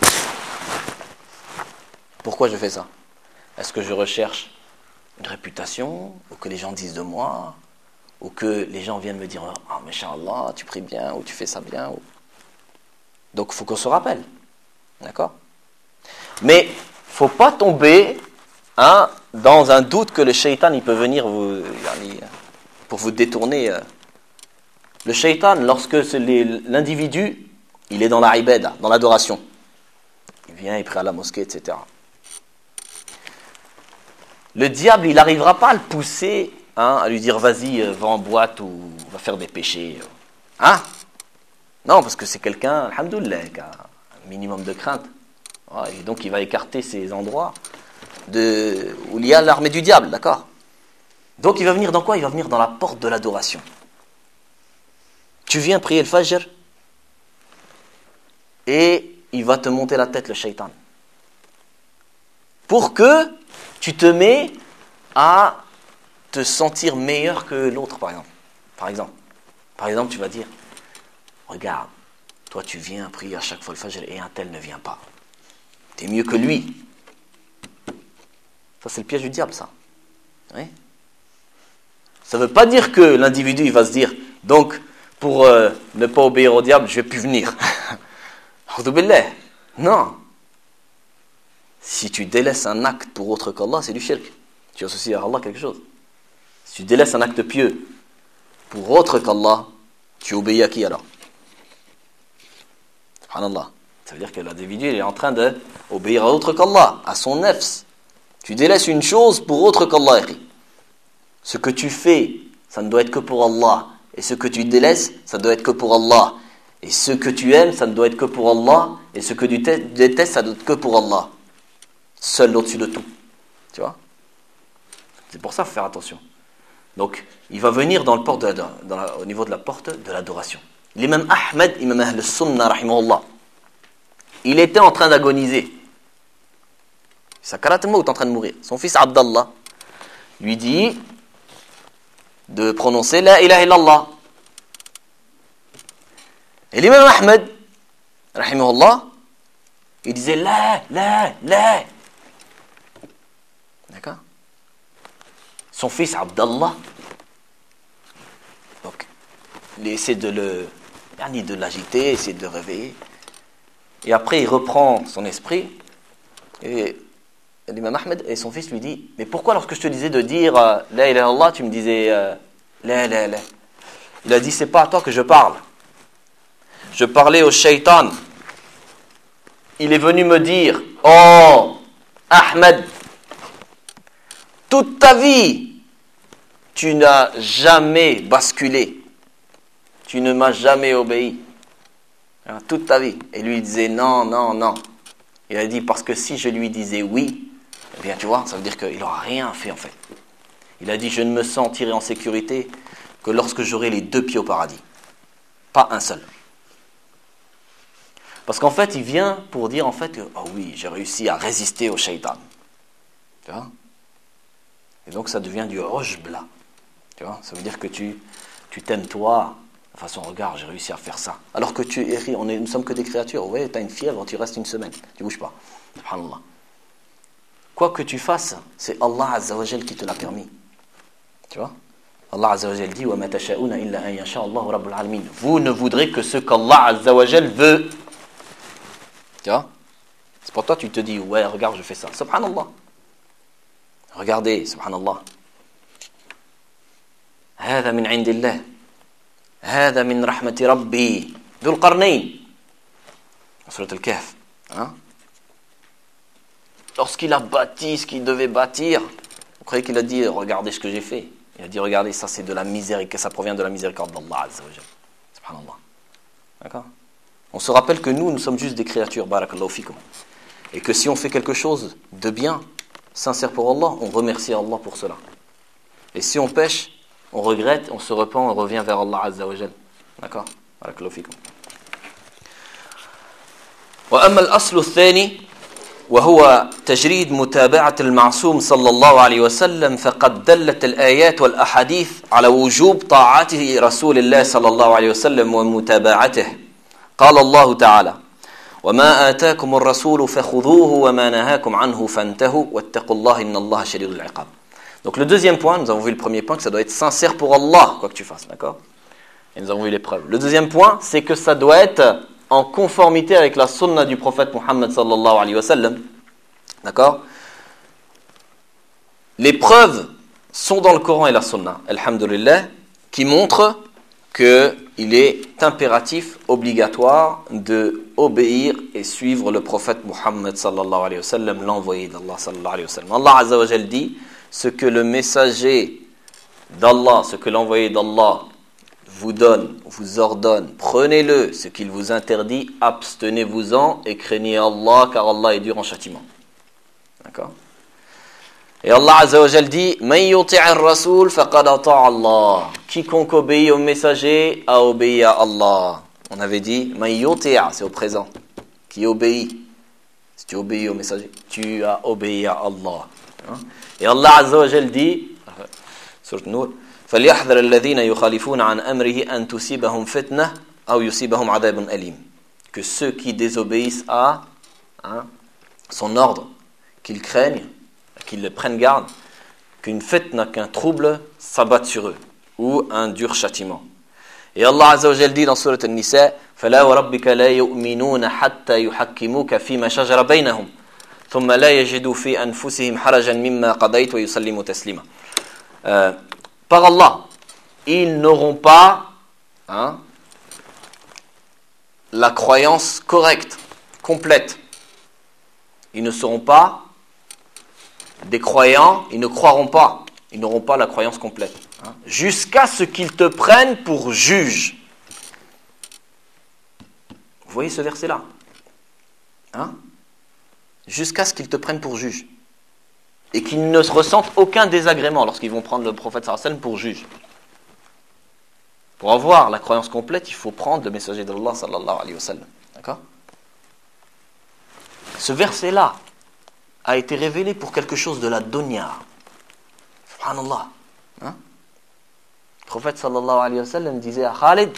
Speaker 1: Pourquoi je fais ça? Est-ce que je recherche une réputation, ou que les gens disent de moi, ou que les gens viennent me dire « Ah, Masha'Allah, tu pries bien, ou tu fais ça bien. Ou... » Donc, il faut qu'on se rappelle. D'accord? Mais, il ne faut pas tomber hein, dans un doute que le shaitan, il peut venir vous, pour vous détourner. Le shaitan, lorsque l'individu, il est dans la ibada, dans l'adoration, il vient, il prie à la mosquée, et cetera. Le diable, il n'arrivera pas à le pousser hein, à lui dire vas-y, va en boîte ou va faire des péchés. Hein? Non, parce que c'est quelqu'un, alhamdoulilah, qui a un minimum de crainte. Ouais, et donc il va écarter ces endroits de, où il y a l'armée du diable, d'accord? Donc il va venir dans quoi? Il va venir dans la porte de l'adoration. Tu viens prier le fajr et il va te monter la tête, le shaitan. Pour que tu te mets à te sentir meilleur que l'autre, par exemple. Par exemple, par exemple, tu vas dire, regarde, toi tu viens prier à chaque fois le fajr et un tel ne vient pas. Tu es mieux que lui. Ça, c'est le piège du diable, ça. Oui. Ça ne veut pas dire que l'individu, il va se dire, donc, pour euh, ne pas obéir au diable, je ne vais plus venir. Non. Si tu délaisses un acte pour autre qu'Allah, c'est du shirk. Tu associes à Allah quelque chose. Si tu délaisses un acte pieux pour autre qu'Allah, tu obéis à qui alors? Subhanallah. Ça veut dire que l'individu il est en train d'obéir à autre qu'Allah, à son nefs. Tu délaisses une chose pour autre qu'Allah. Ce que tu fais, ça ne doit être que pour Allah. Et ce que tu délaisses, ça doit être que pour Allah. Et ce que tu aimes, ça ne doit être que pour Allah. Et ce que tu détestes, ça doit être que pour Allah. Seul au-dessus de tout. Tu vois? C'est pour ça qu'il faut faire attention. Donc, il va venir dans le port de, dans, dans la, au niveau de la porte de l'adoration. L'imam Ahmed, imam Ahl al-Sunnah, rahimahullah, il était en train d'agoniser. Sakarat al-Maut, est en train de mourir. Son fils Abdallah lui dit de prononcer la ilaha illallah. Et l'imam Ahmed, rahimahullah, il disait la, la, la. D'accord? Son fils Abdallah, donc, il essaie de le, de l'agiter, essaie de le réveiller. Et après, il reprend son esprit. Et l'imam Ahmed et son fils lui dit, mais pourquoi lorsque je te disais de dire euh, la ilaha illallah, tu me disais euh, la la la. Il a dit, c'est pas à toi que je parle. Je parlais au shaitan. Il est venu me dire, oh, Ahmed, toute ta vie, tu n'as jamais basculé. Tu ne m'as jamais obéi. Hein, toute ta vie. Et lui, il disait non, non, non. Il a dit, parce que si je lui disais oui, eh bien, tu vois, ça veut dire qu'il n'aura rien fait, en fait. Il a dit, je ne me sentirai en sécurité que lorsque j'aurai les deux pieds au paradis. Pas un seul. Parce qu'en fait, il vient pour dire, en fait, que, oh oui, j'ai réussi à résister au shaitan. Tu vois? Et donc, ça devient du rojbla. Tu vois? Ça veut dire que tu, tu t'aimes toi. De façon, regarde, j'ai réussi à faire ça. Alors que tu es, on est, nous ne sommes que des créatures. Vous voyez, tu as une fièvre, tu restes une semaine. Tu ne bouges pas. Subhanallah. Quoi que tu fasses, c'est Allah Azza wa Jal qui te l'a permis. Tu vois? Allah Azza wa Jal dit, وَمَا تَشَاءُونَ إِلَّا أَن يَشَاءَ اللَّهُ رَبُّ الْعَالَمِينَ. Vous ne voudrez que ce qu'Allah Azza wa Jal veut. Tu vois? C'est pour toi, tu te dis, ouais, regarde, je fais ça. Subhanallah. Regardez, subhanallah. هذا من عند الله. هذا من رحمة ربي. ذو القرنين. Surat al-Kahf. Hein? Lorsqu'il a bâti ce qu'il devait bâtir, vous croyez qu'il a dit, regardez ce que j'ai fait. Il a dit, regardez, ça c'est de la miséricorde, ça provient de la miséricorde d'Allah Azza wa Jal. Subhanallah. D'accord? On se rappelle que nous, nous sommes juste des créatures, barakallahu fikum. Et que si on fait quelque chose de bien, sincère pour Allah, on remercie Allah pour cela. Et si on pêche, on regrette, on se repent, on revient vers Allah Azza wa Jal. D'accord? Barakallahu fikum. وأما الأصل الثاني وهو تجريد متابعة المعصوم صلى الله عليه وسلم فقد دلت الآيات والأحاديث على وجوب طاعته رسول الله صلى الله عليه وسلم ومتابعته. قال الله تعالى: وما آتاكم الرسول فخذوه وما نهاكم عنه فانتهوا واتقوا الله إن الله شديد العقاب. Donc le deuxième point, nous avons vu le premier point que ça doit être sincère pour Allah, quoi que tu fasses, d'accord? Et nous avons vu les preuves. Le deuxième point, c'est que ça doit être en conformité avec la sunna du prophète Muhammad sallallahu alayhi wa sallam. D'accord? Les preuves sont dans le Coran et la sunna, alhamdulillah, qui montrent qu'il est impératif, obligatoire de obéir et suivre le prophète Muhammad sallallahu alayhi wa sallam, l'envoyé d'Allah sallallahu alayhi wa sallam. Allah azza wa jal dit, ce que le messager d'Allah, ce que l'envoyé d'Allah vous donne, vous ordonne, prenez-le. Ce qu'il vous interdit, abstenez-vous-en et craignez Allah, car Allah est dur en châtiment. D'accord? Et Allah Azza wa Jal dit, Man yuti'ir rasoul faqad ata'a Allah. Quiconque obéit au messager a obéi à Allah. On avait dit, Man yuti'a, c'est au présent. Qui obéit. Si tu obéis au messager, tu as obéi à Allah. Et Allah Azza wa Jal dit, Surat Nur, فليحذر الذين يخالفون عن أمره أن تصيبهم فتنة أو يصيبهم عذاب أليم. Que ceux qui désobéissent à hein, son ordre, qu'ils craignent, qu'ils le prennent garde, qu'une fitna, qu'un trouble s'abatte sur eux, ou un dur châtiment. Et Allah Azza wa Jal dit dans Surat An-Nisa, فلا وربك لا يؤمنون حتى يحكموك فيما شجر بينهم ثم لا يجدوا في أنفسهم حرجا مما قضيت ويسلموا تسليما. Euh, Par Allah, ils n'auront pas hein, la croyance correcte, complète. Ils ne seront pas des croyants, ils ne croiront pas, ils n'auront pas la croyance complète. Hein, jusqu'à ce qu'ils te prennent pour juge. Vous voyez ce verset-là hein? Jusqu'à ce qu'ils te prennent pour juge. et qu'ils ne ressentent aucun désagrément lorsqu'ils vont prendre le prophète sallallahu alayhi wa sallam pour juge. Pour avoir la croyance complète, il faut prendre le messager d'Allah sallallahu alayhi wa sallam. D'accord ? Ce verset-là a été révélé pour quelque chose de la dunya. Subhanallah. Hein? Le prophète sallallahu alayhi wa sallam disait à Khalid,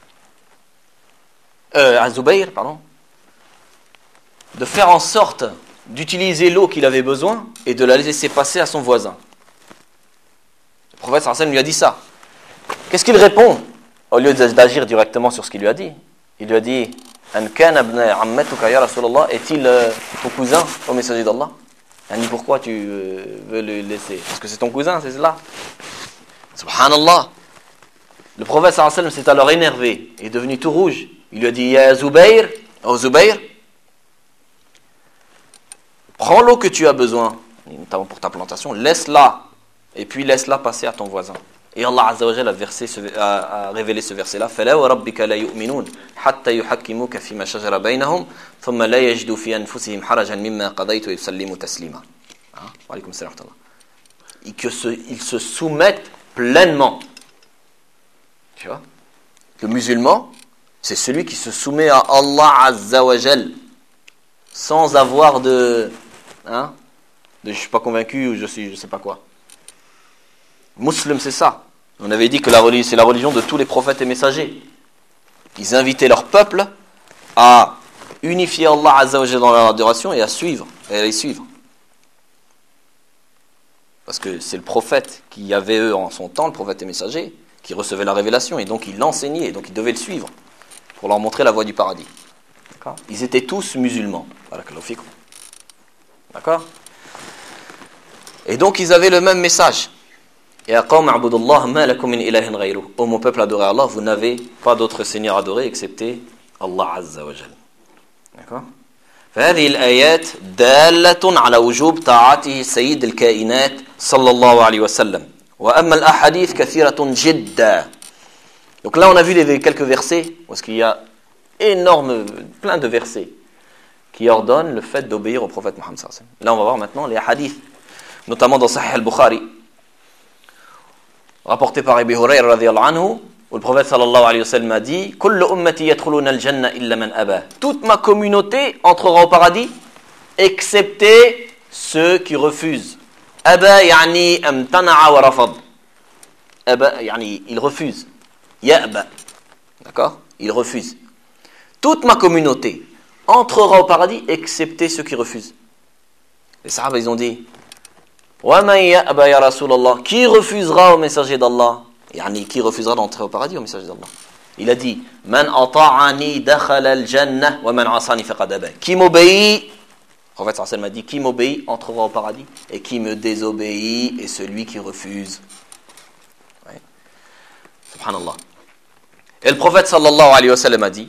Speaker 1: euh, à Zubayr, pardon, de faire en sorte d'utiliser l'eau qu'il avait besoin et de la laisser passer à son voisin. Le prophète sallallahu alayhi wa sallam lui a dit ça. Qu'est-ce qu'il répond? Au lieu d'agir directement sur ce qu'il lui a dit, il lui a dit, An kana ibn ammatuka ya Rasulallah, est-il euh, ton cousin au messager d'Allah? Il a dit, pourquoi tu euh, veux le laisser? Parce que c'est ton cousin, c'est cela. Subhanallah. Le prophète sallallahu alayhi wa sallam s'est alors énervé, il est devenu tout rouge. Il lui a dit, Ya Zubayr, oh Zubayr, prends l'eau que tu as besoin, notamment pour ta plantation, laisse-la, et puis laisse-la passer à ton voisin. Et Allah Azza wa Jalla a, versé ce, a, a révélé ce verset-là. فَلَا وَرَبِّكَ لَا يُؤْمِنُونَ حَتَّى يُحَكِّمُوكَ فِي مَا شَجَرَ بَيْنَهُمْ ثُمَّ لَا يَجِدُوا فِي أَنفُسِهِمْ حَرَجًا مِمَّا قَضَيْتَ وَيُسَلِّمُوا تَسْلِيمًا. Wa alaykum salam. Ils se, ils se soumettent pleinement. Tu vois? Le musulman, c'est celui qui se soumet à Allah Azza wa Jalla sans avoir de, hein, de je suis pas convaincu ou je suis je sais pas quoi. Musulman, c'est ça. On avait dit que la religion, c'est la religion de tous les prophètes et messagers. Ils invitaient leur peuple à unifier Allah Azza wa Jalla dans leur adoration et à suivre, et à les suivre. Parce que c'est le prophète qui avait eux en son temps, le prophète et messager, qui recevait la révélation, et donc il l'enseignait, et donc ils devaient le suivre pour leur montrer la voie du paradis. D'accord ? Ils étaient tous musulmans. D'accord ? Et donc ils avaient le même message. Ya qawm a'budullah ma lakum min ilahin ghayruh. Ô mon peuple, adorez Allah, vous n'avez pas d'autre seigneur adoré excepté Allah Azza wa Jalla. D'accord ? فهذه الآيات دالة على وجوب طاعته سيد الكائنات صلى الله عليه وسلم. وأما الأحاديث كثيرة جدا. Donc là on a vu les quelques versets parce qu'il y a énorme plein de versets qui ordonnent le fait d'obéir au prophète Mohammed sallallahu alayhi wa sallam. Là on va voir maintenant les hadiths, notamment dans Sahih al-Bukhari, rapporté par Abu Hurayra radhiyallahu anhu, où le prophète sallallahu alayhi wa sallam a dit « Kullu ummati yadkhuluna al-janna illa man aba » Toute ma communauté entrera au paradis, excepté ceux qui refusent. Aba yani amtana'a wa rafad. Aba yani il refuse. Ya'ba. D'accord ? Il refuse. Toute ma communauté entrera au paradis, excepté ceux qui refusent. Les sahaba, ils ont dit Wa man ya'ba ya Rasulallah, qui refusera au messager d'Allah? Yani, qui refusera d'entrer au paradis au messager d'Allah? Il a dit Man ata'ani dakhala al-jannah wa man 'asani faqad aba. Qui m'obéit, le prophète sallallahu alayhi wa sallam a dit, qui m'obéit entrera au paradis, et qui me désobéit est celui qui refuse. Ouais. Subhanallah. Et le prophète sallallahu alayhi wa sallam a dit,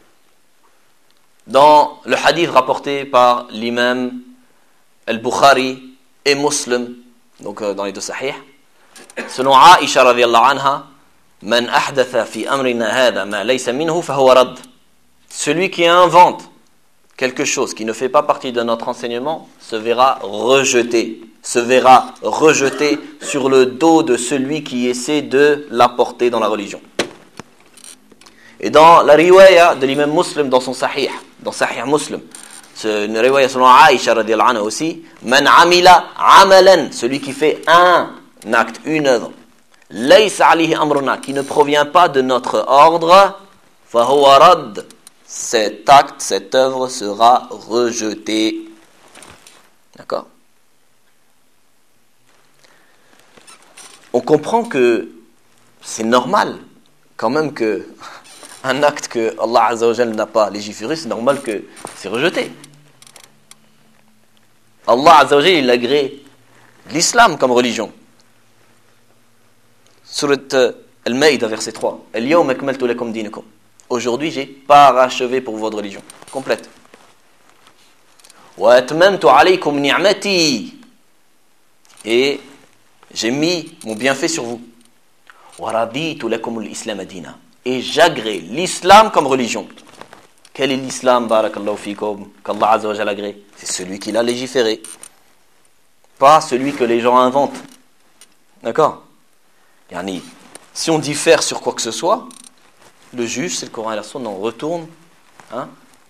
Speaker 1: dans le hadith rapporté par l'imam al-Bukhari et Muslim, donc euh, dans les deux sahih, selon Aïcha radhiyallahu anha, man ahdatha fi amrina hada ma laysa minhu fa huwa radd. Celui qui invente quelque chose qui ne fait pas partie de notre enseignement se verra rejeté, se verra rejeté sur le dos de celui qui essaie de l'apporter dans la religion. Et dans la riwaya de l'imam Muslim dans son sahih, dans Sahih Muslim, c'est une riwaya selon Aïcha radhiyallahu anha aussi, man amila amalan, celui qui fait un acte, une œuvre, laysa alayhi amruna, qui ne provient pas de notre ordre, fa huwa radd, cet acte, cette œuvre sera rejetée. D'accord ? On comprend que c'est normal quand même que un acte que Allah Azza wa Jalla n'a pas légiféré, c'est normal que c'est rejeté. Allah Azza wa Jalla, il agrée l'islam comme religion. Surat Al-Maïda, verset trois. Al-yawma akmaltu lakum dinakum. Aujourd'hui, j'ai parachevé pour votre religion complète. Wa atmamtu alaykum ni'mati. Et j'ai mis mon bienfait sur vous. Wa raditu lakum al-islam dina. Et j'agrée l'islam comme religion. Quel est l'islam, barakallahu fikum, qu'Allah Azza wa Jalla agrée? C'est celui qui l'a légiféré. pas celui que les gens inventent. D'accord? Yani, si on diffère sur quoi que ce soit, le juge, c'est le Coran et la Sunna, on retourne. Hein?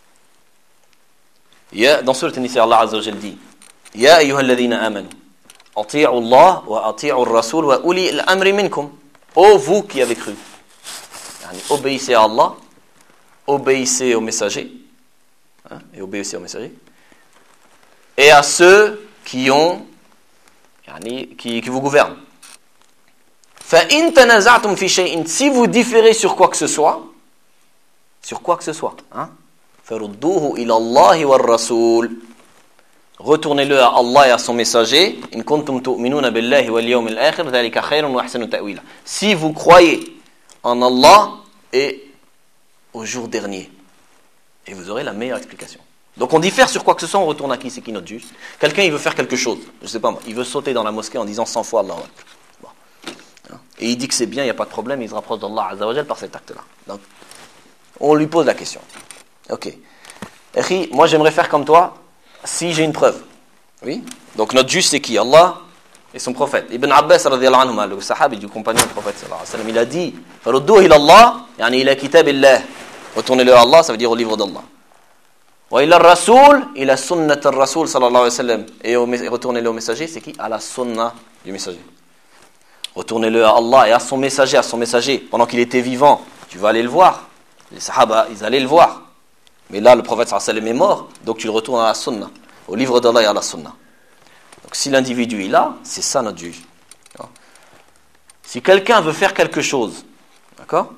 Speaker 1: Ya, dans Surat An-Nisa, Allah Azza wa Jalla dit Ya ayyuha alladhina amanu ati'u Allah wa ati'u ar-rasul wa uli al-amri minkum. Ô vous qui avez cru. Yani, obéissez à Allah, obéissez aux messagers, hein, et obéissez aux messagers, et à ceux qui ont, yani, qui, qui vous gouvernent. فَإِن تَنَازَعْتُمْ فِي شَيْءٍ, si vous différez sur quoi que ce soit, sur quoi que ce soit, hein, فَرُدُّوهُ إِلَى اللَّهِ وَالرَّسُولِ, retournez-le à Allah et à son messager. إِن كُنتُمْ تُؤْمِنُونَ بِاللَّهِ وَالْيَوْمِ الْآخِرِ ذَلِكَ خَيْرٌ وَأَحْسَنُ تَأْوِيلًا. Si vous croyez en Allah et au jour dernier, et vous aurez la meilleure explication. Donc on diffère sur quoi que ce soit, on retourne à qui? C'est qui notre juge? Quelqu'un, il veut faire quelque chose, je sais pas moi, il veut sauter dans la mosquée en disant cent fois Allah. Bon. Et il dit que c'est bien, il n'y a pas de problème, il se rapproche d'Allah Azza wa Jal par cet acte-là. Donc, on lui pose la question. Ok. Ekhi, moi j'aimerais faire comme toi, si j'ai une preuve. Oui. Donc notre juge c'est qui? Allah et son prophète. Ibn Abbas radiyallahu anhu, le sahabi du compagnon du prophète sallallahu alayhi wa sallam, il a dit farudduhu ila Allah, yani ila kitabillah. Retournez-le à Allah, ça veut dire au livre d'Allah. Wa ila rasoul, ila sunnat ar-rasoul sallallahu alayhi wa sallam. Et retournez-le au messager, c'est qui? À la sunna du messager. Retournez-le à Allah et à son messager, à son messager. Pendant qu'il était vivant, tu vas aller le voir. Les sahaba, ils allaient le voir. Mais là, le prophète sallallahu alayhi wa sallam est mort, donc tu le retournes à la sunna, au livre d'Allah et à la sunna. Donc si l'individu est là, c'est ça notre juge. D'accord? Si quelqu'un veut faire quelque chose, d'accord,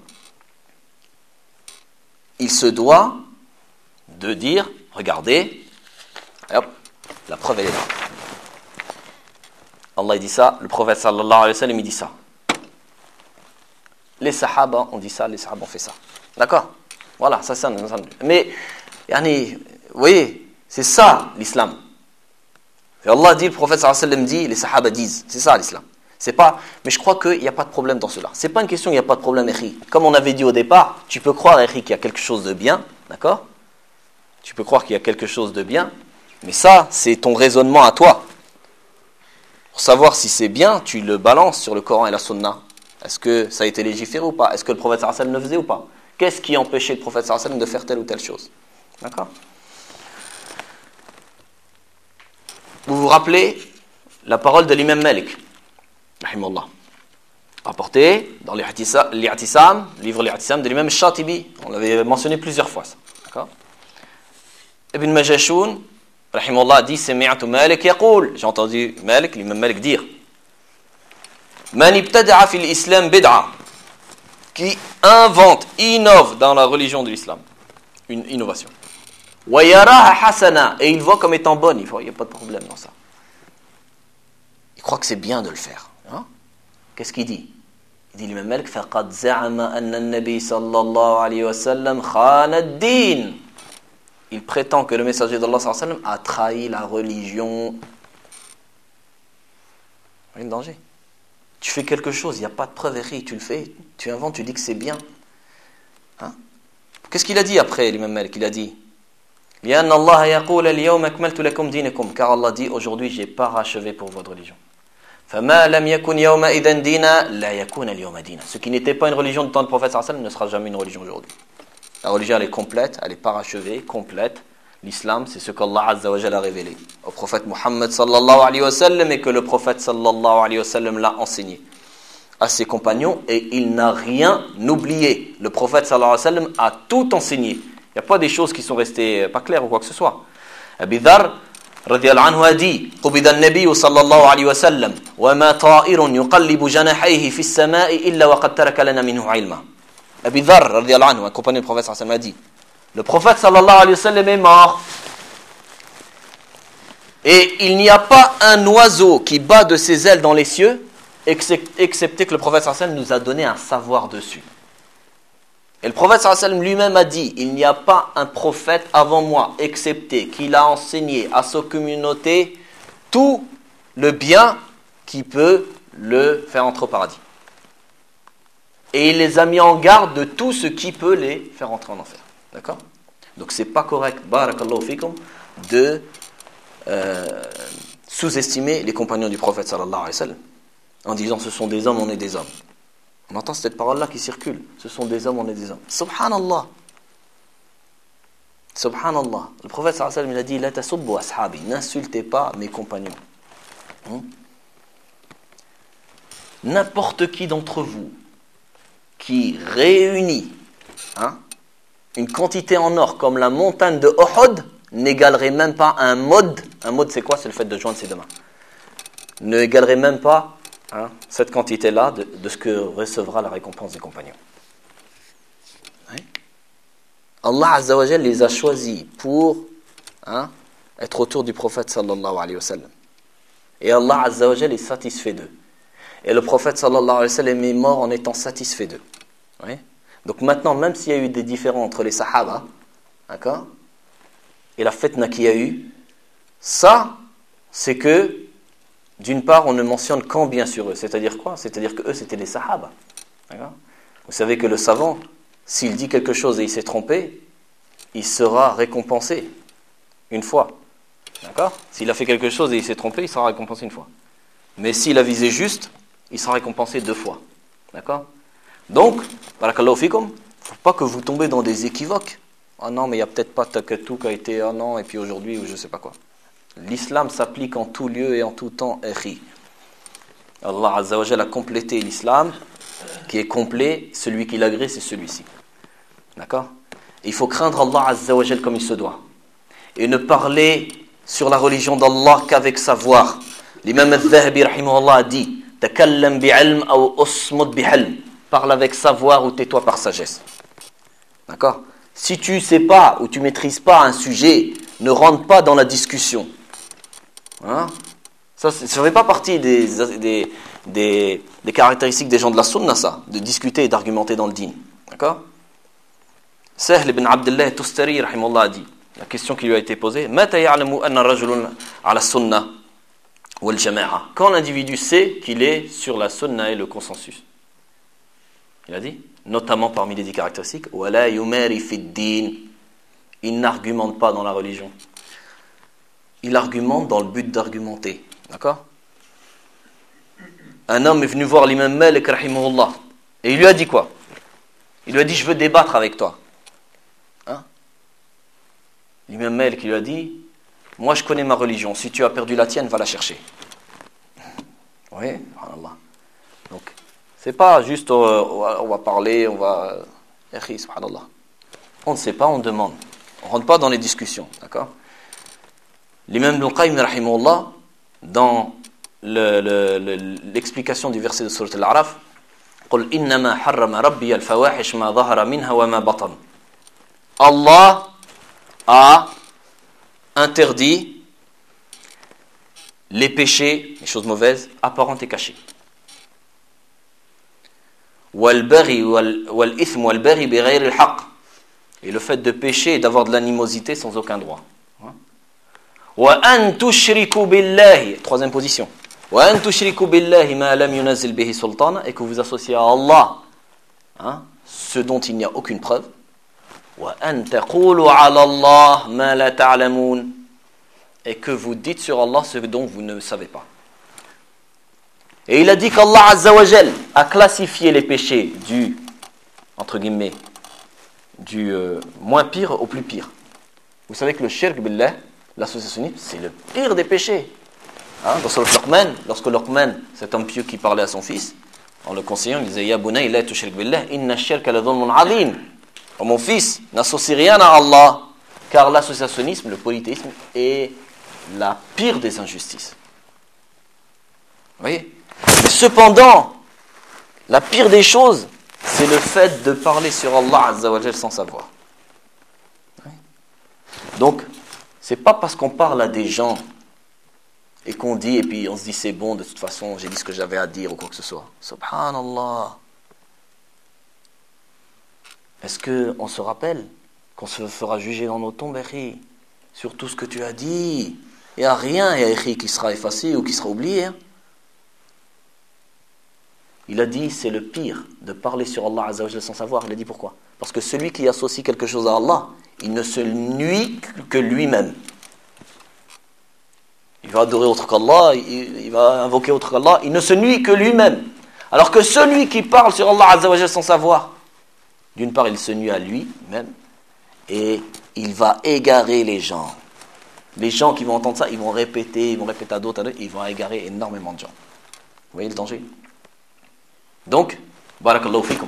Speaker 1: il se doit de dire, regardez, hop, la preuve elle est là. Allah il dit ça, le prophète sallallahu alayhi wa sallam il dit ça. Les sahaba ont dit ça, les sahaba ont fait ça. D'accord? Voilà, ça c'est un exemple. Mais, yani, vous voyez, c'est ça l'islam. Et Allah dit, le prophète sallallahu alayhi wa sallam dit, les sahaba disent, c'est ça l'islam. C'est pas, mais je crois qu'il n'y a pas de problème dans cela. C'est pas une question, il n'y a pas de problème, Ekhi. Comme on avait dit au départ, tu peux croire, Ekhi, qu'il y a quelque chose de bien, d'accord? Tu peux croire qu'il y a quelque chose de bien, mais ça, c'est ton raisonnement à toi. Pour savoir si c'est bien, tu le balances sur le Coran et la Sunna. Est-ce que ça a été légiféré ou pas? Est-ce que le prophète sallallahu alayhi wa sallam le faisait ou pas? Qu'est-ce qui empêchait le prophète sallallahu alayhi wa sallam de faire telle ou telle chose? D'accord? Vous vous rappelez la parole de l'imam Malik, rahimahullah, rapportée dans l'I'tisam, le livre l'I'tisam de l'imam Shatibi. On l'avait mentionné plusieurs fois. Ça. D'accord? Ibn Majashoun, rahimahullah, dit Sami'tu Malik yaqul. J'ai entendu Malik, l'imam Malik dire Man ibtada'a fil islam bid'a, qui invente, innove dans la religion de l'islam, une innovation. Wa yaraha hasana, et il voit comme étant bonne, il n'y a pas de problème dans ça. Il croit que c'est bien de le faire. Hein? Qu'est-ce qu'il dit? Il dit l'imam Malik faqad za'ama anna an-nabi sallallahu alayhi wa sallam khana ad-din. Il prétend que le messager d'Allah sallallahu alayhi wa sallam a trahi la religion. Vous voyez le danger? Tu fais quelque chose, il n'y a pas de preuve, tu le fais, tu inventes, tu dis que c'est bien. Hein? Qu'est-ce qu'il a dit après, l'imam Malik? Il a dit car Allah dit aujourd'hui j'ai parachevé pour votre religion. Ce qui n'était pas une religion du temps du prophète sallallahu alayhi wa sallam ne sera jamais une religion aujourd'hui. La religion elle est complète, elle est parachevée, complète. L'islam c'est ce qu'Allah Azza wa Jalla a révélé au prophète Muhammad sallallahu alayhi wa sallam et que le prophète sallallahu alayhi wa sallam l'a enseigné à ses compagnons et il n'a rien oublié. Le prophète sallallahu alayhi wa sallam a tout enseigné. Il n'y a pas des choses qui sont restées pas claires ou quoi que ce soit. Abi Dharr radiyallahu anhu a dit Qubida an-nabiy sallallahu alayhi wa sallam wa ma ta'irun yuqallibu janahayhi fi as-sama'i illa wa qad taraka lana minhu ilma. Abi Dharr radiyallahu anhu, un compagnon du prophète sallallahu alayhi wa sallam, a dit le prophète sallallahu alayhi wa sallam est mort et il n'y a pas un oiseau qui bat de ses ailes dans les cieux excepté que le prophète sallallahu alayhi wa sallam nous a donné un savoir dessus. Et le prophète sallallahu alayhi wa sallam lui-même a dit il n'y a pas un prophète avant moi excepté qu'il a enseigné à sa communauté tout le bien qui peut le faire entrer au paradis. Et il les a mis en garde de tout ce qui peut les faire entrer en enfer. D'accord? Donc c'est pas correct, barakallahu fikum, de euh, sous-estimer les compagnons du prophète sallallahu alayhi wa sallam en disant ce sont des hommes, on est des hommes. On entend cette parole-là qui circule. Ce sont des hommes, on est des hommes. Subhanallah. Subhanallah. Le prophète sallallahu alayhi wa sallam il a dit la tasubbu ashabi, n'insultez pas mes compagnons. Hum? N'importe qui d'entre vous qui réunit hein, une quantité en or comme la montagne de Uhud n'égalerait même pas un mode. Un mode c'est quoi? C'est le fait de joindre ses deux mains. Ne égalerait même pas hein, cette quantité-là de, de ce que recevra la récompense des compagnons. Oui. Allah Azza wa Jal les a choisis pour hein, être autour du prophète sallallahu alayhi wa sallam. Et Allah Azza wa Jal est satisfait d'eux. Et le prophète sallallahu alayhi wa sallam est mort en étant satisfait d'eux. Oui. Donc maintenant, même s'il y a eu des différends entre les sahaba, d'accord, et la fitna qu'il y a eu, ça, c'est que, d'une part, on ne mentionne qu'en bien sur eux. C'est-à-dire quoi? C'est-à-dire que eux, c'était les sahaba. D'accord? Vous savez que le savant, s'il dit quelque chose et il s'est trompé, il sera récompensé une fois. D'accord? S'il a fait quelque chose et il s'est trompé, il sera récompensé une fois. Mais s'il a visé juste, il sera récompensé deux fois. D'accord? Donc, barakallahu fikum, il ne faut pas que vous tombez dans des équivoques. Ah non, mais il n'y a peut-être pas tout qui a été ah non, et puis aujourd'hui, ou je ne sais pas quoi. L'islam s'applique en tout lieu et en tout temps. Allah Azza wa Jal a complété l'islam, qui est complet, celui qui l'agrée, c'est celui-ci. D'accord? Il faut craindre Allah Azza wa Jal comme il se doit. Et ne parler sur la religion d'Allah qu'avec savoir. L'imam al-Dhahabi, rahimahullah, a dit takallam bi'ilm ou usmud bi'ilm. Parle avec savoir ou tais-toi par sagesse. D'accord? Si tu ne sais pas ou tu ne maîtrises pas un sujet, ne rentre pas dans la discussion. Hein? Ça ne fait pas partie des, des, des, des caractéristiques des gens de la sunna, ça, de discuter et d'argumenter dans le dîn. D'accord? Sahl ibn Abdullah Tustari, rahimahullah, a dit, la question qui lui a été posée, Mata ya'lamu anna rajulun ala sunna wal jama'a. Quand l'individu sait qu'il est sur la sunna et le consensus. Il a dit, notamment parmi les dix caractéristiques, wala yumari fi ddin. Il n'argumente pas dans la religion. Il argumente dans le but d'argumenter. D'accord? Un homme est venu voir l'imam Malik, rahimahullah, et il lui a dit quoi? Il lui a dit, je veux débattre avec toi. Hein? L'imam Malik lui a dit, moi je connais ma religion, si tu as perdu la tienne, va la chercher. Oui, subhanallah. Donc, c'est pas juste, euh, on va parler, on va... Euh, subhanallah. On ne sait pas, on demande. On ne rentre pas dans les discussions, d'accord? L'imam Ibn Qayyim, rahimahullah, dans le, le, le, l'explication du verset de Surat Al-A'raf, قُلْ إِنَّمَا حَرَّمَ رَبِّيَ الْفَوَاحِشَ مَا ظَهَرَ مِنْهَا وَمَا بَطَنَ. Allah a interdit les péchés, les choses mauvaises, apparentes et cachées. وَالْبَغِي وَالْإِثْمُ وَالْبَغِي بِغَيْرِ الْحَقِّ. Et le fait de pécher et d'avoir de l'animosité sans aucun droit. وَأَن تُشْرِكُوا بِاللَّهِ. Troisième position. وَأَن تُشْرِكُوا بِاللَّهِ مَا لَمْ يُنَزِّلْ بِهِ سُلْطَانًا. Et que vous associez à Allah hein, ce dont il n'y a aucune preuve. وَأَن تَقُولُوا عَلَى اللَّهِ مَا لَا تَعْلَمُونَ. Et que vous dites sur Allah ce dont vous ne savez pas. Et il a dit qu'Allah Azza wa Jal a classifié les péchés du, entre guillemets, du euh, moins pire au plus pire. Vous savez que le shirk billah, l'associationnisme, c'est le pire des péchés. Hein, dans Surat Luqman, lorsque Luqman, cet homme pieux qui parlait à son fils, en le conseillant, il disait Ya bunay la tushrik billah, inna shirka la dhulmun azim. Oh mon fils, n'associe rien à Allah, car l'associationnisme, le polythéisme, est la pire des injustices. Vous voyez? Mais cependant, la pire des choses, c'est le fait de parler sur Allah Azza wa Jal sans savoir. Donc, c'est pas parce qu'on parle à des gens et qu'on dit, et puis on se dit c'est bon, de toute façon, j'ai dit ce que j'avais à dire ou quoi que ce soit. Subhanallah. Est-ce qu'on se rappelle qu'on se fera juger dans nos tombes, Echi, sur tout ce que tu as dit? Il n'y a rien, Echi, qui sera effacé ou qui sera oublié. Hein? Il a dit, c'est le pire de parler sur Allah Azza wa Jalla sans savoir. Il a dit pourquoi? Parce que celui qui associe quelque chose à Allah, il ne se nuit que lui-même. Il il va adorer autre qu'Allah, il, il va invoquer autre qu'Allah, il ne se nuit que lui-même. Alors que celui qui parle sur Allah Azza wa Jalla sans savoir, d'une part il se nuit à lui-même, et il va égarer les gens. Les gens qui vont entendre ça, ils vont répéter, ils vont répéter à d'autres, à d'autres, ils vont égarer énormément de gens. Vous voyez le danger? Donc, barakallahu fikum.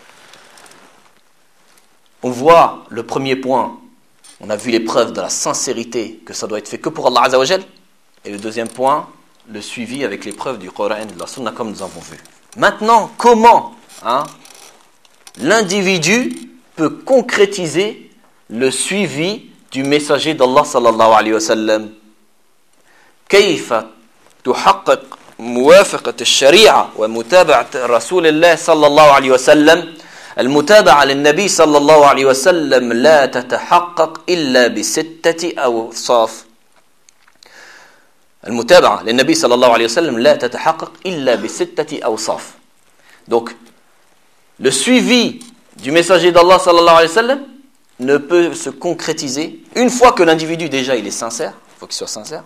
Speaker 1: On voit le premier point, on a vu les preuves de la sincérité, que ça doit être fait que pour Allah Azza wa Jalla. Et le deuxième point, le suivi avec les preuves du Coran et de la Sunna, comme nous avons vu. Maintenant, comment hein, l'individu peut concrétiser le suivi du messager d'Allah sallallahu alayhi wa sallam? كيف تحقق موافقة الشريعة ومتابعة رسول الله صلى الله عليه وسلم؟ المتابعة للنبي صلى الله عليه وسلم لا تتحقق إلا بستة أوصاف. المتابعة للنبي صلى الله عليه وسلم لا تتحقق إلا بستة أوصاف. Donc, le suivi du messager d'Allah sallallahu alayhi wa sallam ne peut se concrétiser une fois que l'individu déjà il est sincère, il faut qu'il soit sincère,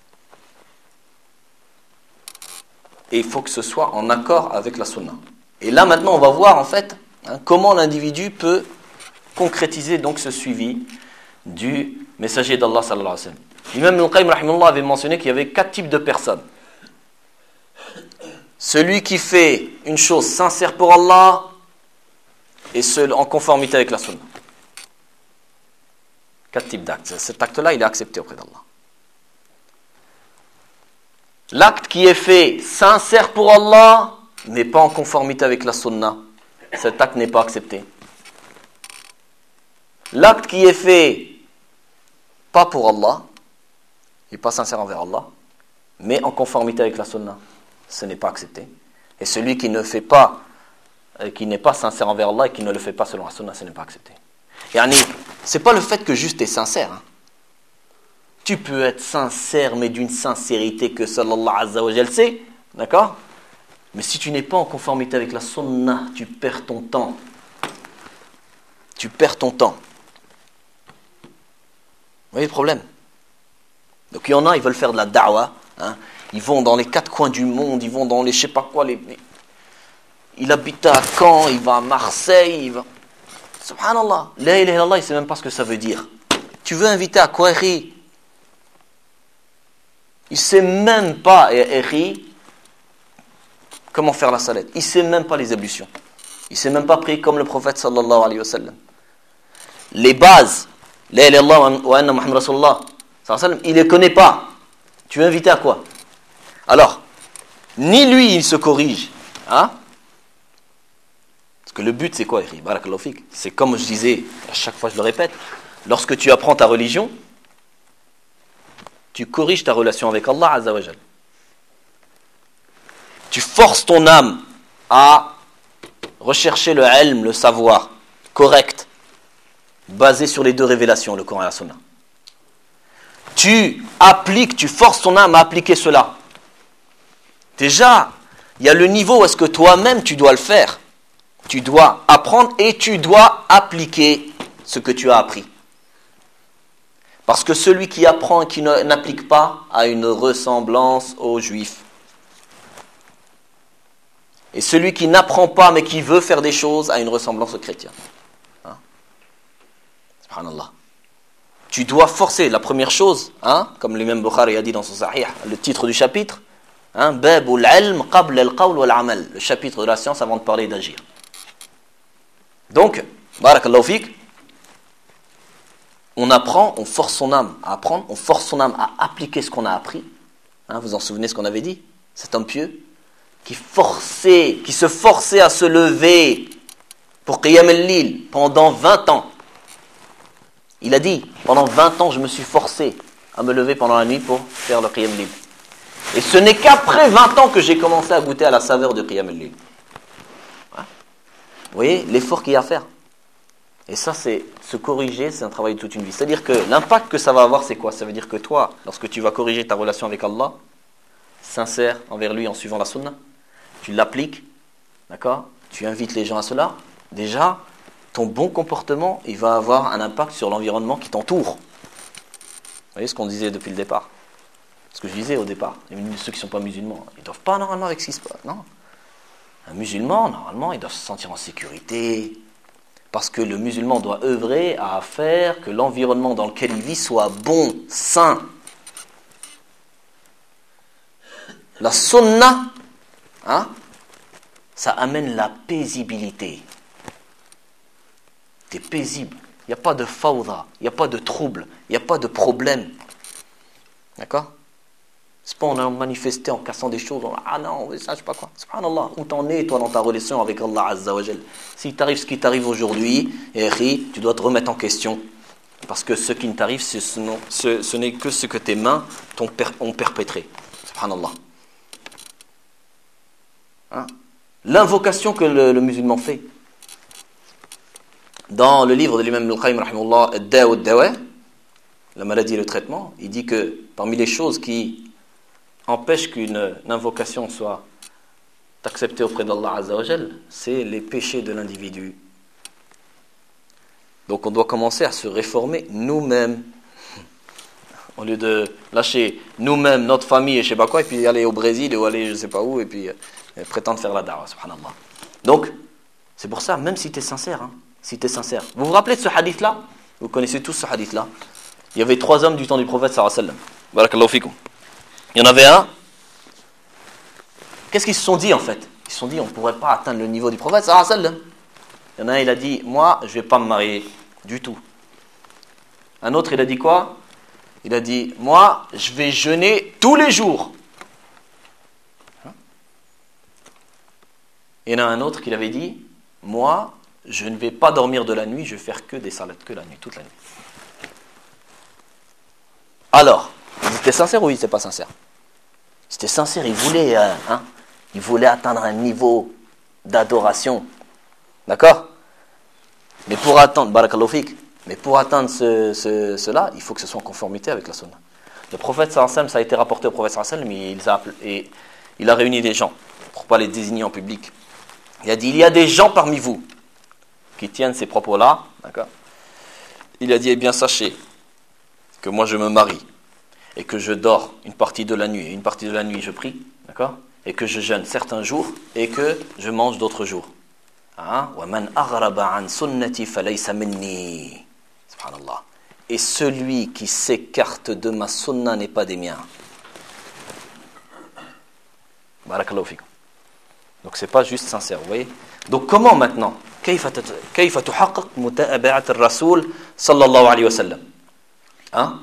Speaker 1: et il faut que ce soit en accord avec la sunna. Et là maintenant on va voir en fait hein, comment l'individu peut concrétiser donc ce suivi du messager d'Allah sallallahu alayhi wa sallam. L'imam Ibn Qayyim rahimahullah avait mentionné qu'il y avait quatre types de personnes. Celui qui fait une chose sincère pour Allah et seul en conformité avec la sunna. Quatre types d'actes. Cet acte-là, il est accepté auprès d'Allah. L'acte qui est fait sincère pour Allah, mais pas en conformité avec la sunna, cet acte n'est pas accepté. L'acte qui est fait pas pour Allah, il n'est pas sincère envers Allah, mais en conformité avec la sunna, ce n'est pas accepté. Et celui qui ne fait pas, qui n'est pas sincère envers Allah et qui ne le fait pas selon la sunna, ce n'est pas accepté. Yani, c'est pas le fait que juste tu es sincère. Hein. Tu peux être sincère, mais d'une sincérité que seul Allah Azza wa Jal sait, d'accord? Mais si tu n'es pas en conformité avec la sunna, tu perds ton temps. Tu perds ton temps. Vous voyez le problème? Donc il y en a, ils veulent faire de la da'wah, hein. Ils vont dans les quatre coins du monde, ils vont dans les je sais pas quoi, les, les... il habite à Caen, il va à Marseille, il va... Subhanallah, la ilaha illallah, il ne sait même pas ce que ça veut dire. Tu veux inviter à Kouari? Il ne sait même pas, Eri, comment faire la salette. Il ne sait même pas les ablutions. Il ne sait même pas prier comme le prophète sallallahu alayhi wa sallam. Les bases, la ilaha illallah wa anna Muhammad Rasulullah, il ne les connaît pas. Tu veux inviter à quoi? Alors, ni lui, il se corrige. Hein? Parce que le but, c'est quoi? Barakallahu fik. C'est comme je disais, à chaque fois je le répète, lorsque tu apprends ta religion, tu corriges ta relation avec Allah Azza wa Jal. Tu forces ton âme à rechercher le ilm, le savoir correct, basé sur les deux révélations, le Coran et la Sunna. Tu appliques, tu forces ton âme à appliquer cela. Déjà, il y a le niveau où est-ce que toi-même tu dois le faire. Tu dois apprendre et tu dois appliquer ce que tu as appris. Parce que celui qui apprend et qui n'applique pas a une ressemblance aux juifs. Et celui qui n'apprend pas mais qui veut faire des choses a une ressemblance aux chrétiens. Hein? Subhanallah. Tu dois forcer. La première chose, hein, comme l'imam Bukhari a dit dans son Sahih, le titre du chapitre, hein, Babul ilm qabla al-qawl wal-amal, le chapitre de la science avant de parler et d'agir. Donc, barakallahu fik, on apprend, on force son âme à apprendre, on force son âme à appliquer ce qu'on a appris. Hein, vous en souvenez ce qu'on avait dit? Cet homme pieux qui forçait, qui se forçait à se lever pour Qiyam al-Lil pendant vingt ans. Il a dit, pendant vingt ans, je me suis forcé à me lever pendant la nuit pour faire le Qiyam al-Lil. Et ce n'est qu'après vingt ans que j'ai commencé à goûter à la saveur du Qiyam al-Lil. Hein? Vous voyez l'effort qu'il y a à faire. Et ça, c'est se corriger, c'est un travail de toute une vie. C'est-à-dire que l'impact que ça va avoir, c'est quoi? Ça veut dire que toi, lorsque tu vas corriger ta relation avec Allah, sincère envers lui en suivant la sunna, tu l'appliques, d'accord? Tu invites les gens à cela. Déjà, ton bon comportement, il va avoir un impact sur l'environnement qui t'entoure. Vous voyez ce qu'on disait depuis le départ. Ce que je disais au départ, ceux qui ne sont pas musulmans, ils ne doivent pas normalement avec ce qui se passe. Non. Un musulman, normalement, il doit se sentir en sécurité. Parce que le musulman doit œuvrer à faire que l'environnement dans lequel il vit soit bon, sain. La sunna, hein, ça amène la paisibilité. Tu es paisible. Il n'y a pas de fawda, il n'y a pas de trouble, il n'y a pas de problème. D'accord? C'est pas on a manifesté en cassant des choses, on a, ah non, ça je sais pas quoi. Subhanallah, où t'en es toi dans ta relation avec Allah Azza wa Jal? Si t'arrive ce qui t'arrive aujourd'hui, tu dois te remettre en question. Parce que ce qui ne t'arrive, ce, ce, ce n'est que ce que tes mains ont perpétré. Subhanallah. Hein? L'invocation que le, le musulman fait. Dans le livre de l'imam al-Qayyim, rahimahullah, Ad-Da' wa ad-Dawa, la maladie et le traitement, il dit que parmi les choses qui empêchent qu'une invocation soit acceptée auprès d'Allah Azza wa Jal, c'est les péchés de l'individu. Donc on doit commencer à se réformer nous-mêmes. Au lieu de lâcher nous-mêmes, notre famille et je sais pas quoi, et puis aller au Brésil ou aller je sais pas où, et puis euh, prétendre faire la da'wah, subhanallah. Donc, c'est pour ça, même si tu es sincère, hein, si tu es sincère. Vous vous rappelez de ce hadith-là? Vous connaissez tous ce hadith-là? Il y avait trois hommes du temps du prophète sallallahu alayhi wa sallam. Barakallahu fikum. Il y en avait un. Qu'est-ce qu'ils se sont dit en fait? Ils se sont dit on ne pourrait pas atteindre le niveau du prophète sallallahu alayhi wa sallam. Il y en a un, il a dit moi je ne vais pas me marier du tout. Un autre il a dit quoi? Il a dit moi je vais jeûner tous les jours. Il y en a un autre qui avait dit moi je ne vais pas dormir de la nuit, je vais faire que des salades, que la nuit, toute la nuit. Alors, il était sincère ou il n'était pas sincère? Il était sincère, il voulait, euh, hein, il voulait atteindre un niveau d'adoration. D'accord? Mais pour atteindre, barakallahu fik, mais pour atteindre ce, ce, cela, il faut que ce soit en conformité avec la sunna. Le prophète sallallahu alayhi wa sallam, ça a été rapporté au prophète sallallahu alayhi wa sallam, mais il a, appelé, et il a réuni des gens, pour ne pas les désigner en public. Il a dit, il y a des gens parmi vous qui tiennent ces propos-là, d'accord? Il a dit, eh bien sachez que moi je me marie et que je dors une partie de la nuit et une partie de la nuit je prie, d'accord? Et que je jeûne certains jours et que je mange d'autres jours. Hein? وَمَنْ أَغْرَبَ عَنْ سُنَّتِي فَلَيْسَ مِنِّي. Subhanallah. Et celui qui s'écarte de ma sunna n'est pas des miens. Barakallahu fikum. Donc c'est pas juste sincère, vous voyez? Donc comment maintenant? كيف كيف تحقق متابعة الرسول صلى الله عليه وسلم؟ hein?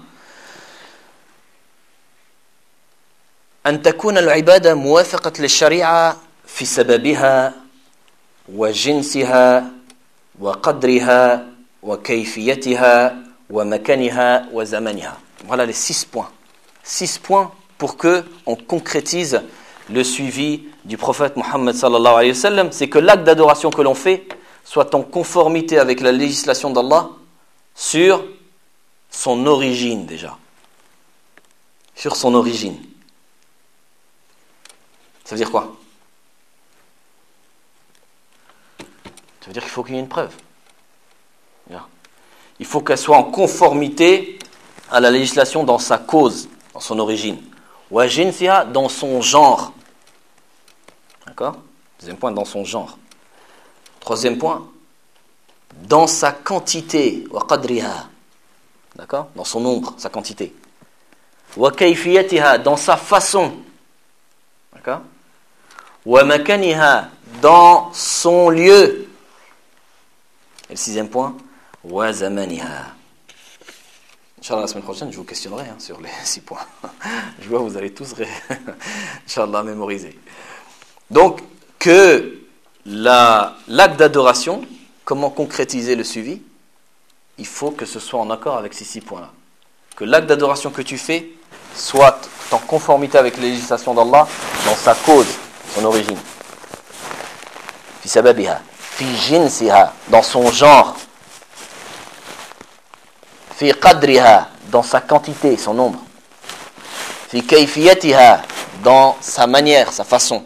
Speaker 1: أن تكون العبادة موافقة للشريعة في سببها وجنسها وقدرها وكيفيتها ومكانها وزمنها. Voilà les six points. Six points pour que on concrétise le suivi du prophète Mohammed sallallahu alayhi wa sallam. C'est que l'acte d'adoration que l'on fait soit en conformité avec la législation d'Allah sur son origine déjà. Sur son origine. Ça veut dire quoi? Ça veut dire qu'il faut qu'il y ait une preuve. Il faut qu'elle soit en conformité à la législation dans sa cause, dans son origine. Wa jinsiha, dans son genre. D'accord? Deuxième point, dans son genre. Troisième point, dans sa quantité. Wa qadriha. D'accord? Dans son nombre, sa quantité. Wa kayfiyatiha, dans sa façon. D'accord? Wa makaniha, dans son lieu. Et le sixième point, wa zamaniha. Inch'Allah, la semaine prochaine, je vous questionnerai hein, sur les six points. Je vois, vous allez tous, ré... Inch'Allah, mémoriser. Donc, que la, l'acte d'adoration, comment concrétiser le suivi? Il faut que ce soit en accord avec ces six points-là. Que l'acte d'adoration que tu fais soit en conformité avec la législation d'Allah dans sa cause, son origine. Fi sababiha, fi jinsiha, dans son genre. Fi qadriha, dans sa quantité, son nombre. Fi kayfiyatiha, dans sa manière, sa façon.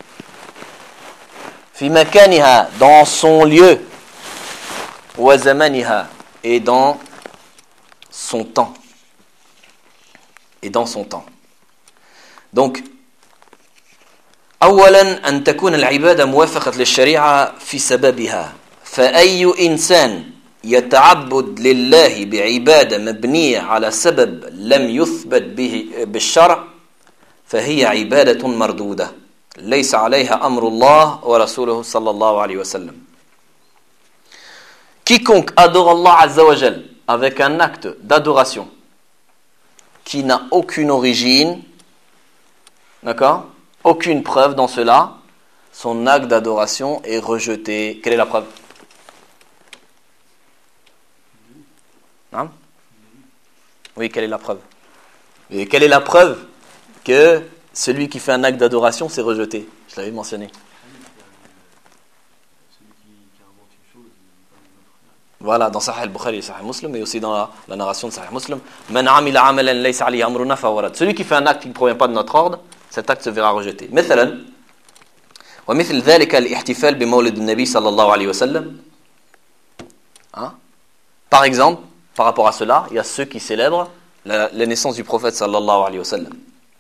Speaker 1: Fi makaniha, dans son lieu. Wa zamaniha, et dans son temps. Et dans son temps. Donc, أولا أن تكون العبادة موافقة للشريعة في سببها فأي إنسان يتعبد لله بعبادة مبنية على سبب لم يثبت به بالشرع فهي عبادة مردودة ليس عليها أمر الله ورسوله صلى الله عليه وسلم. Quiconque adore Allah Azza wa Jal avec un acte d'adoration qui n'a aucune origine, d'accord, aucune preuve dans cela, son acte d'adoration est rejeté. Quelle est la preuve? Hein? Oui, quelle est la preuve? Et quelle est la preuve que celui qui fait un acte d'adoration c'est rejeté? Je l'avais mentionné. Voilà, dans Sahih al-Bukhari et Sahih Muslim, et aussi dans la, la narration de Sahih Muslim. Man amila amalan laysa alayhi amruna fawarad. Celui qui fait un acte qui ne provient pas de notre ordre, cet acte se verra rejeté. مثلا ومثل ذلك الاحتفال بمولد النبي صلى الله عليه وسلم. Hein? Par exemple, par rapport à cela, il y a ceux qui célèbrent la, la naissance du prophète sallallahu alayhi wa sallam.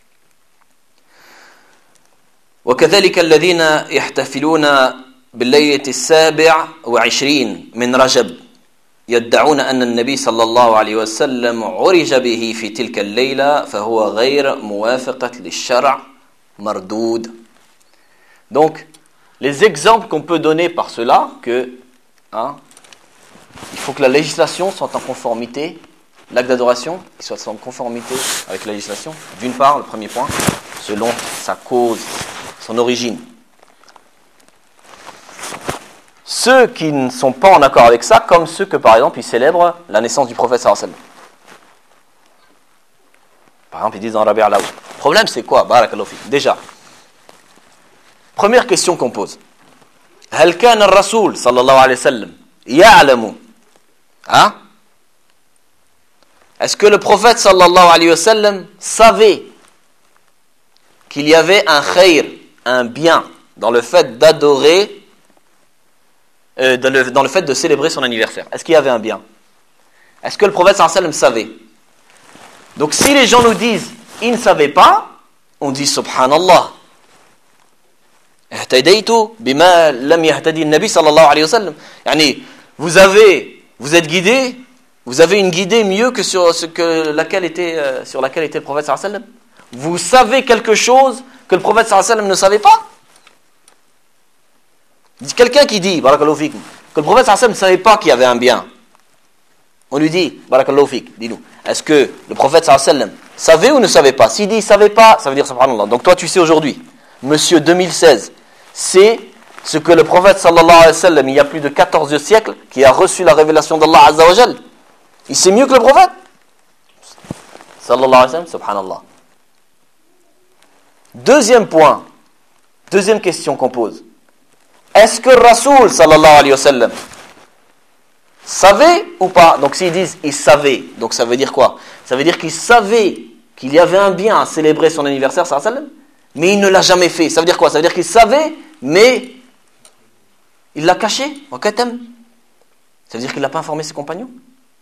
Speaker 1: وكذلك الذين يحتفلون بالليلة السابع وعشرين من رجب يدعون أن النبي صلى الله عليه وسلم عرج به في تلك الليلة فهو غير موافقة للشرع مردود. Donc, les exemples qu'on peut donner par cela, que hein, il faut que la législation soit en conformité, l'acte d'adoration il soit en conformité avec la législation, d'une part, le premier point, selon sa cause, son origine. Ceux qui ne sont pas en accord avec ça, comme ceux que par exemple ils célèbrent la naissance du prophète sallallahu alayhi wa sallam. Par exemple, ils disent dans Rabi' al-Awwal. Le problème c'est quoi? Barakallahu fik. Déjà, première question qu'on pose. هل كان الرسول صلى الله عليه وسلم يعلم hein? Est-ce que le prophète sallallahu alayhi wa sallam savait qu'il y avait un khayr, un bien dans le fait d'adorer, euh, dans, le, dans le fait de célébrer son anniversaire? Est-ce qu'il y avait un bien? Est-ce que le prophète sallallahu alayhi wa sallam savait? Donc si les gens nous disent ils ne savaient pas, on dit subhanallah. اهتديتوا بما لم يهتدي النبي صلى الله عليه وسلم. يعني vous avez, vous êtes guidés, vous avez une guidée mieux que sur ce que laquelle était euh, sur laquelle était le prophète sallallahu alayhi wa sallam. Vous savez quelque chose que le prophète sallallahu alayhi wa sallam ne savait pas? Quelqu'un qui dit, barakallahu fikum, que le prophète sallallahu alayhi wa sallam ne savait pas qu'il y avait un bien. On lui dit, barakallahu fik, dis-nous, est-ce que le prophète sallallahu alayhi wa sallam savait ou ne savait pas? S'il dit il ne savait pas, ça veut dire subhanallah. Donc toi tu sais aujourd'hui, monsieur deux mille seize, c'est ce que le prophète sallallahu alayhi wa sallam, il y a plus de quatorze siècles, qui a reçu la révélation d'Allah azza wa jal. Il sait mieux que le prophète sallallahu alayhi wa sallam, subhanallah. Deuxième point, deuxième question qu'on pose. Est-ce que le Rasoul sallallahu alayhi wa sallam savait ou pas? Donc s'ils disent il savait, donc ça veut dire quoi? Ça veut dire qu'il savait qu'il y avait un bien à célébrer son anniversaire sallallahu alayhi wa sallam, mais il ne l'a jamais fait. Ça veut dire quoi? Ça veut dire qu'il savait, mais il l'a caché. Ça veut dire qu'il n'a pas informé ses compagnons.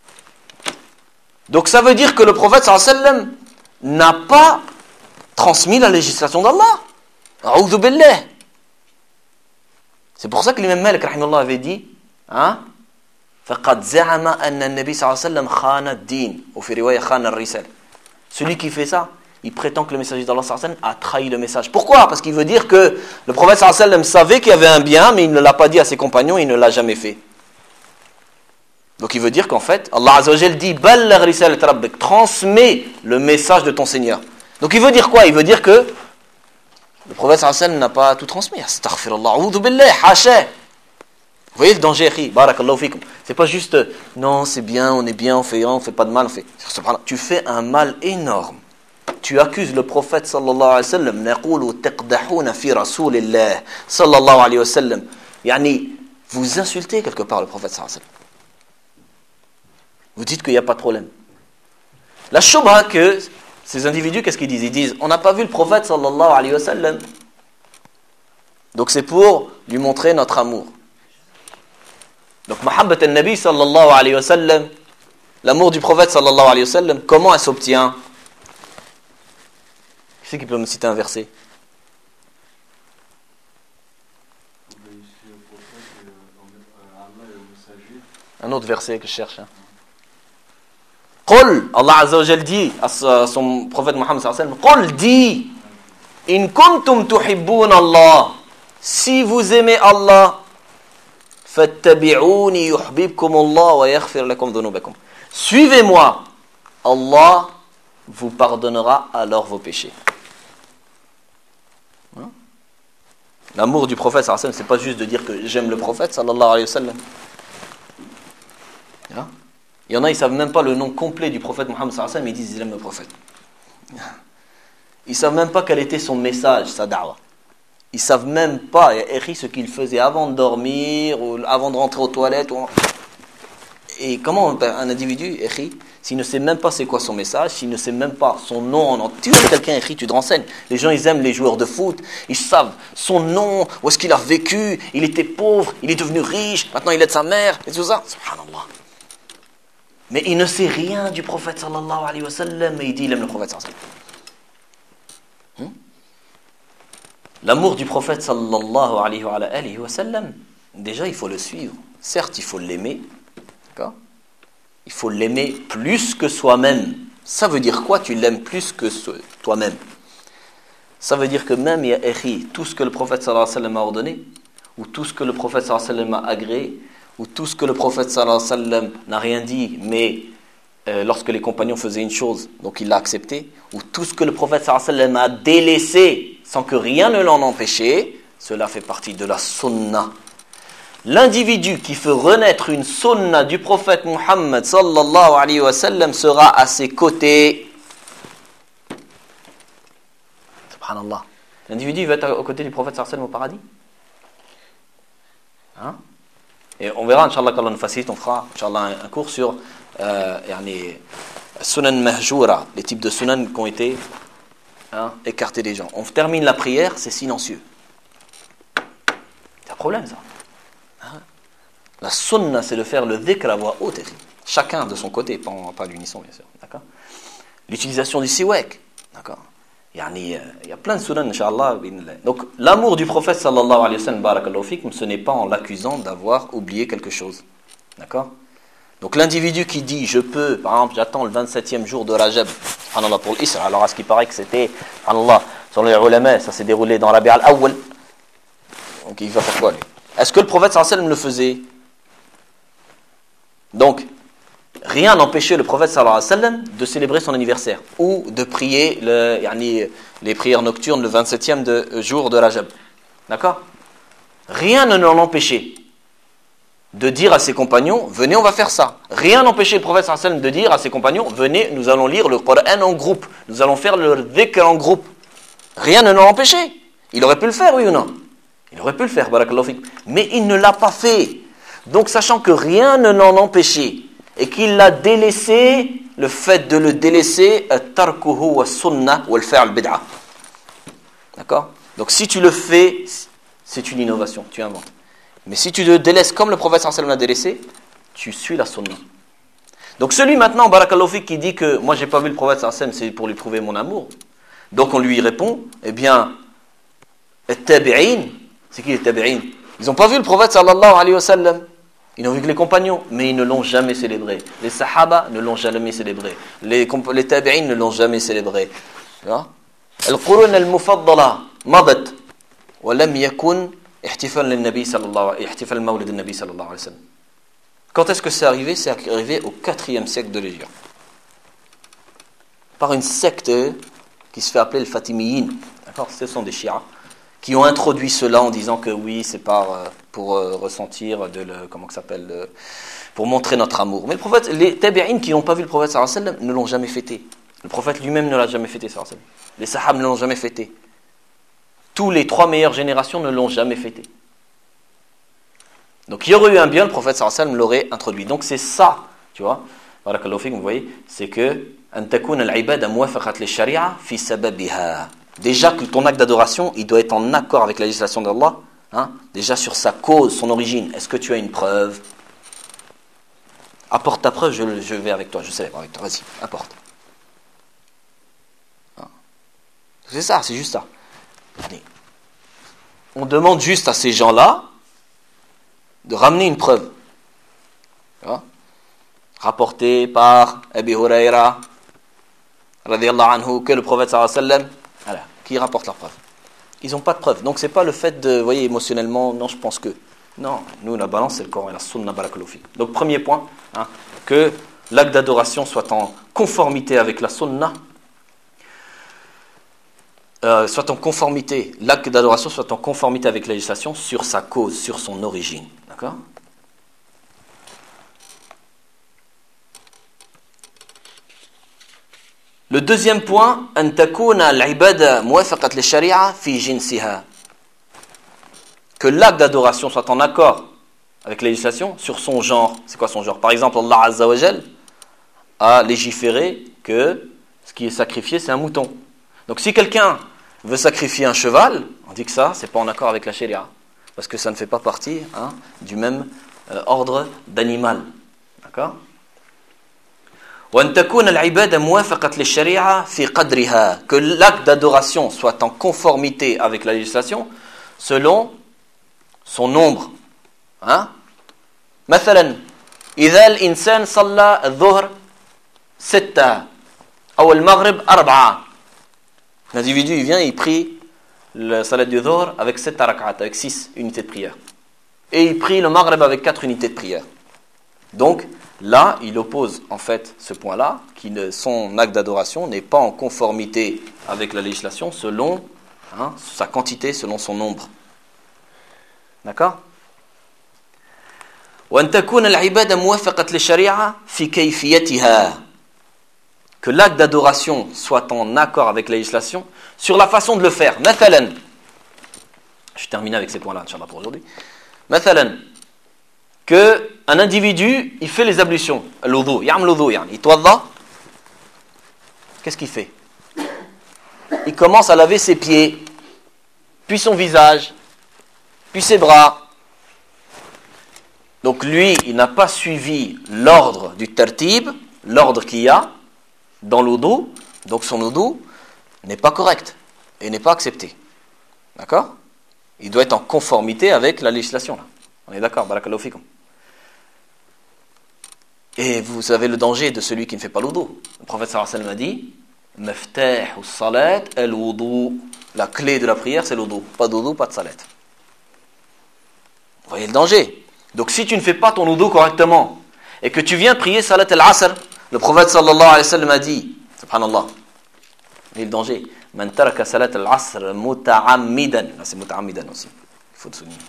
Speaker 1: Donc ça veut dire que le prophète sallallahu alayhi wa sallam n'a pas transmis la législation d'Allah. A'udhu billah. C'est pour ça que l'imam Malik rahimahullah avait dit hein, فَقَدْ زَعَمَ أَنَّ النَّبِي صلى الله عليه وسلم خَانَ الدِّينِ وفي رواية خَانَ الرِّسَالِ. Celui qui fait ça, il prétend que le messager d'Allah sallallahu alayhi wa sallam a trahi le message. Pourquoi? Parce qu'il veut dire que le prophète sallallahu alayhi wa sallam savait qu'il y avait un bien, mais il ne l'a pas dit à ses compagnons, il ne l'a jamais fait. Donc il veut dire qu'en fait, Allah azza wa jal dit balligh risalat rabbik, transmets le message de ton Seigneur. Donc il veut dire quoi? Il veut dire que le prophète sallallahu alayhi wa sallam n'a pas tout transmis. Astaghfirullah, a'udhu billah, hasha. Vous voyez le danger, akhi, barakallahu fikum. C'est pas juste non, c'est bien, on est bien, on fait on fait pas de mal, on fait. Tu fais un mal énorme. Tu accuses le prophète sallallahu alayhi wa sallam, naqulu taqdahuna fi rasulillah sallallahu alayhi wa sallam. Yani vous insultez quelque part le prophète sallallahu alayhi wa sallam. Vous dites qu'il n'y a pas de problème. La shubha que ces individus, qu'est-ce qu'ils disent? Ils disent, on n'a pas vu le prophète sallallahu alayhi wa sallam. Donc c'est pour lui montrer notre amour. Donc mahabbat al-nabi sallallahu alayhi wa sallam, l'amour du prophète sallallahu alayhi wa sallam, comment elle s'obtient? Qui c'est qui peut me citer un verset? Un autre verset que je cherche. Hein. Qul, Allah Azza wa Jal dit à son prophète Muhammad sallallahu alayhi wa sallam, Qul dit, in kuntum tuhibbun Allah, si vous aimez Allah, fattabi'uni yuhbibkum Allah wa yaghfir lakum dhunubakum. Suivez-moi, Allah vous pardonnera alors vos péchés. Hein? L'amour du prophète sallallahu alayhi wa sallam, c'est pas juste de dire que j'aime le prophète sallallahu alayhi wa sallam. Hein? Il y en a, ils ne savent même pas le nom complet du prophète Muhammad sallallahu alayhi wa sallam, ils disent qu'ils aiment le prophète. Ils ne savent même pas quel était son message, sa da'wah. Ils ne savent même pas, ce qu'il faisait avant de dormir, ou avant de rentrer aux toilettes. Ou... Et comment un individu, s'il ne sait même pas c'est quoi son message, s'il ne sait même pas son nom en entier, tu aimes quelqu'un, tu te renseignes. Les gens, ils aiment les joueurs de foot, ils savent son nom, où est-ce qu'il a vécu, il était pauvre, il est devenu riche, maintenant il aide sa mère, et tout ça. Subhanallah. Mais il ne sait rien du prophète sallallahu alayhi wa sallam, mais il dit il aime le prophète sallallahu alayhi wa sallam. Hmm? L'amour du prophète sallallahu alayhi wa sallam, déjà il faut le suivre. Certes, il faut l'aimer. D'accord? Il faut l'aimer plus que soi-même. Ça veut dire quoi? Tu l'aimes plus que toi-même. Ça veut dire que même, ya akhi, tout ce que le prophète sallallahu alayhi wa sallam a ordonné, ou tout ce que le prophète sallallahu alayhi wa sallam a agréé, ou tout ce que le prophète sallallahu alayhi wa sallam n'a rien dit, mais euh, lorsque les compagnons faisaient une chose, donc il l'a accepté, ou tout ce que le prophète sallallahu alayhi wa sallam a délaissé sans que rien ne l'en empêchait, cela fait partie de la sunna. L'individu qui fait renaître une sunna du prophète Muhammad sallallahu alayhi wa sallam sera à ses côtés. Subhanallah. L'individu va être aux côtés du prophète sallallahu alayhi wa sallam au paradis. Hein? Et on verra, Inch'Allah, quand on nous facilite, on fera, Inch'Allah, un, un cours sur euh, yani, sunan mahjoura, les types de sunan qui ont été hein, écartés des gens. On termine la prière, c'est silencieux. C'est un problème, ça. Hein? La sunna, c'est de faire le dhikr à voix haute, chacun de son côté, pas, pas à l'unisson, bien sûr. D'accord? L'utilisation du siwak, d'accord? Il y a plein de sunan, Inch'Allah. Donc, l'amour du prophète, sallallahu alayhi wa sallam, barakallahu fikum, ce n'est pas en l'accusant d'avoir oublié quelque chose. D'accord? Donc, l'individu qui dit, je peux, par exemple, j'attends le vingt-septième jour de Rajab, subhanallah, pour l'Isra, alors à ce qui paraît que c'était, subhanallah, sur les ulama, ça s'est déroulé dans Rabi' al-Awwal. Donc, il va faire quoi, lui? Est-ce que le prophète, sallallahu alayhi wa sallam, le faisait? Donc, rien n'empêchait le prophète sallallahu alayhi wa sallam de célébrer son anniversaire ou de prier le, yani, les prières nocturnes le vingt-septième de, jour de Rajab. D'accord? Rien ne l'en empêchait de dire à ses compagnons, venez, on va faire ça. Rien n'empêchait le prophète sallallahu alayhi wa sallam de dire à ses compagnons, venez, nous allons lire le Coran en groupe. Nous allons faire le dhikr en groupe. Rien ne l'en empêchait. Il aurait pu le faire, oui ou non? Il aurait pu le faire, barakallahu fik. Mais il ne l'a pas fait. Donc, sachant que rien ne l'en empêchait, et qu'il l'a délaissé, le fait de le délaisser, tarkuhu wa sunnah wa al-fa'l bid'ah. D'accord? Donc si tu le fais, c'est une innovation, tu inventes. Mais si tu le délaisses comme le prophète sallallahu alayhi wa sallam l'a délaissé, tu suis la sunna. Donc celui maintenant, barakallahu fik, qui dit que moi j'ai pas vu le prophète sallallahu alayhi wa sallam, c'est pour lui prouver mon amour. Donc on lui répond, eh bien, at-tabi'in, c'est qui les tabi'in? Ils n'ont pas vu le prophète sallallahu alayhi wa sallam. Ils n'ont vu que les compagnons, mais ils ne l'ont jamais célébré. Les sahaba ne l'ont jamais célébré. Les, les tabi'in ne l'ont jamais célébré. Al-Qurun al-Mufaddala madat wa lam yakun ihtifal lin-nabi sallallahu alayhi ihtifal mawlid an-nabi sallallahu alayhi wa sallam. Quand est-ce que c'est arrivé? C'est arrivé au quatrième siècle de l'Hégire. Par une secte qui se fait appeler le Fatimiyin. D'accord? Ce sont des chiites qui ont introduit cela en disant que oui, c'est par, euh, pour euh, ressentir, de le, comment que ça s'appelle, euh, pour montrer notre amour. Mais le prophète, les tabi'in qui n'ont pas vu le prophète sallallahu alayhi wa sallam ne l'ont jamais fêté. Le prophète lui-même ne l'a jamais fêté, sallallahu alayhi wa sallam. Les sahab ne l'ont jamais fêté. Tous les trois meilleures générations ne l'ont jamais fêté. Donc il y aurait eu un bien, le prophète sallallahu alayhi wa sallam l'aurait introduit. Donc c'est ça, tu vois, barakallahu fikum, vous voyez, c'est que an takuna al-ibada muwafaqat lish-shari'a fi sababiha. Déjà que ton acte d'adoration, il doit être en accord avec la législation d'Allah, hein, déjà sur sa cause, son origine. Est-ce que tu as une preuve? Apporte ta preuve, je, je vais avec toi, je célèbre avec toi. Vas-y, apporte. Hein. C'est ça, c'est juste ça. On demande juste à ces gens-là de ramener une preuve. Rapporté par Abi Huraira, radiyallahu anhu, que le prophète sallallahu alayhi wa sallam, voilà, qui rapporte la preuve. Ils n'ont pas de preuve. Donc c'est pas le fait de, vous voyez, émotionnellement, non, je pense que. Non, nous, la balance, c'est le Coran et la Sunna, barakallahu fik. Donc premier point, hein, que l'acte d'adoration soit en conformité avec la Sunna, euh, soit en conformité, l'acte d'adoration soit en conformité avec la législation sur sa cause, sur son origine. D'accord ? Le deuxième point, أن تكون العبادة موافقة للشريعة في جنسها. Que l'acte d'adoration soit en accord avec la législation sur son genre. C'est quoi son genre ? Par exemple, Allah Azza wa Jal a légiféré que ce qui est sacrifié, c'est un mouton. Donc si quelqu'un veut sacrifier un cheval, on dit que ça, c'est pas en accord avec la sharia. Parce que ça ne fait pas partie, hein, du même euh, ordre d'animal. D'accord ? وأن تكون العبادة موافقة للشريعة في قدرها. Que l'acte d'adoration soit en conformité avec la législation selon son nombre. Hein? مثلا إذا الإنسان صلى الظهر ستة أو المغرب أربعة. L'individu il vient, il prie le salat du dhuhr avec sept rak'at, avec six unités de prière. Et il prie le maghrib avec quatre unités de prière. Donc là, il oppose en fait ce point-là, qui ne, son acte d'adoration n'est pas en conformité avec la législation selon, hein, sa quantité, selon son nombre. D'accord ? وأن تكون العبادة موافقة للشريعة في كيفيتها. Que l'acte d'adoration soit en accord avec la législation sur la façon de le faire. مثلا, je termine avec ces points-là, Inch'Allah, pour aujourd'hui. مثلا, que un individu, il fait les ablutions, l'wudu, ya'am l'wudu, yani, il tawadda. Qu'est-ce qu'il fait ? Il commence à laver ses pieds, puis son visage, puis ses bras. Donc lui, il n'a pas suivi l'ordre du tartib, l'ordre qu'il y a dans l'wudu, donc son wudu n'est pas correct et n'est pas accepté. D'accord ? Il doit être en conformité avec la législation. Là. On est d'accord ? Barakallahu fikum. Et vous avez le danger de celui qui ne fait pas l'wudu. Le prophète sallallahu alayhi wa sallam a dit Maftah as-salat al-wudu. La clé de la prière, c'est l'wudu. Pas de wudu, pas de salat. Vous voyez le danger. Donc si tu ne fais pas ton wudu correctement et que tu viens prier salat al-asr, le prophète sallallahu alayhi wa sallam a dit, subhanallah, il y a le danger, man taraka salat al-asr muta'ammidan, là c'est muta'ammidan aussi, il faut le souligner,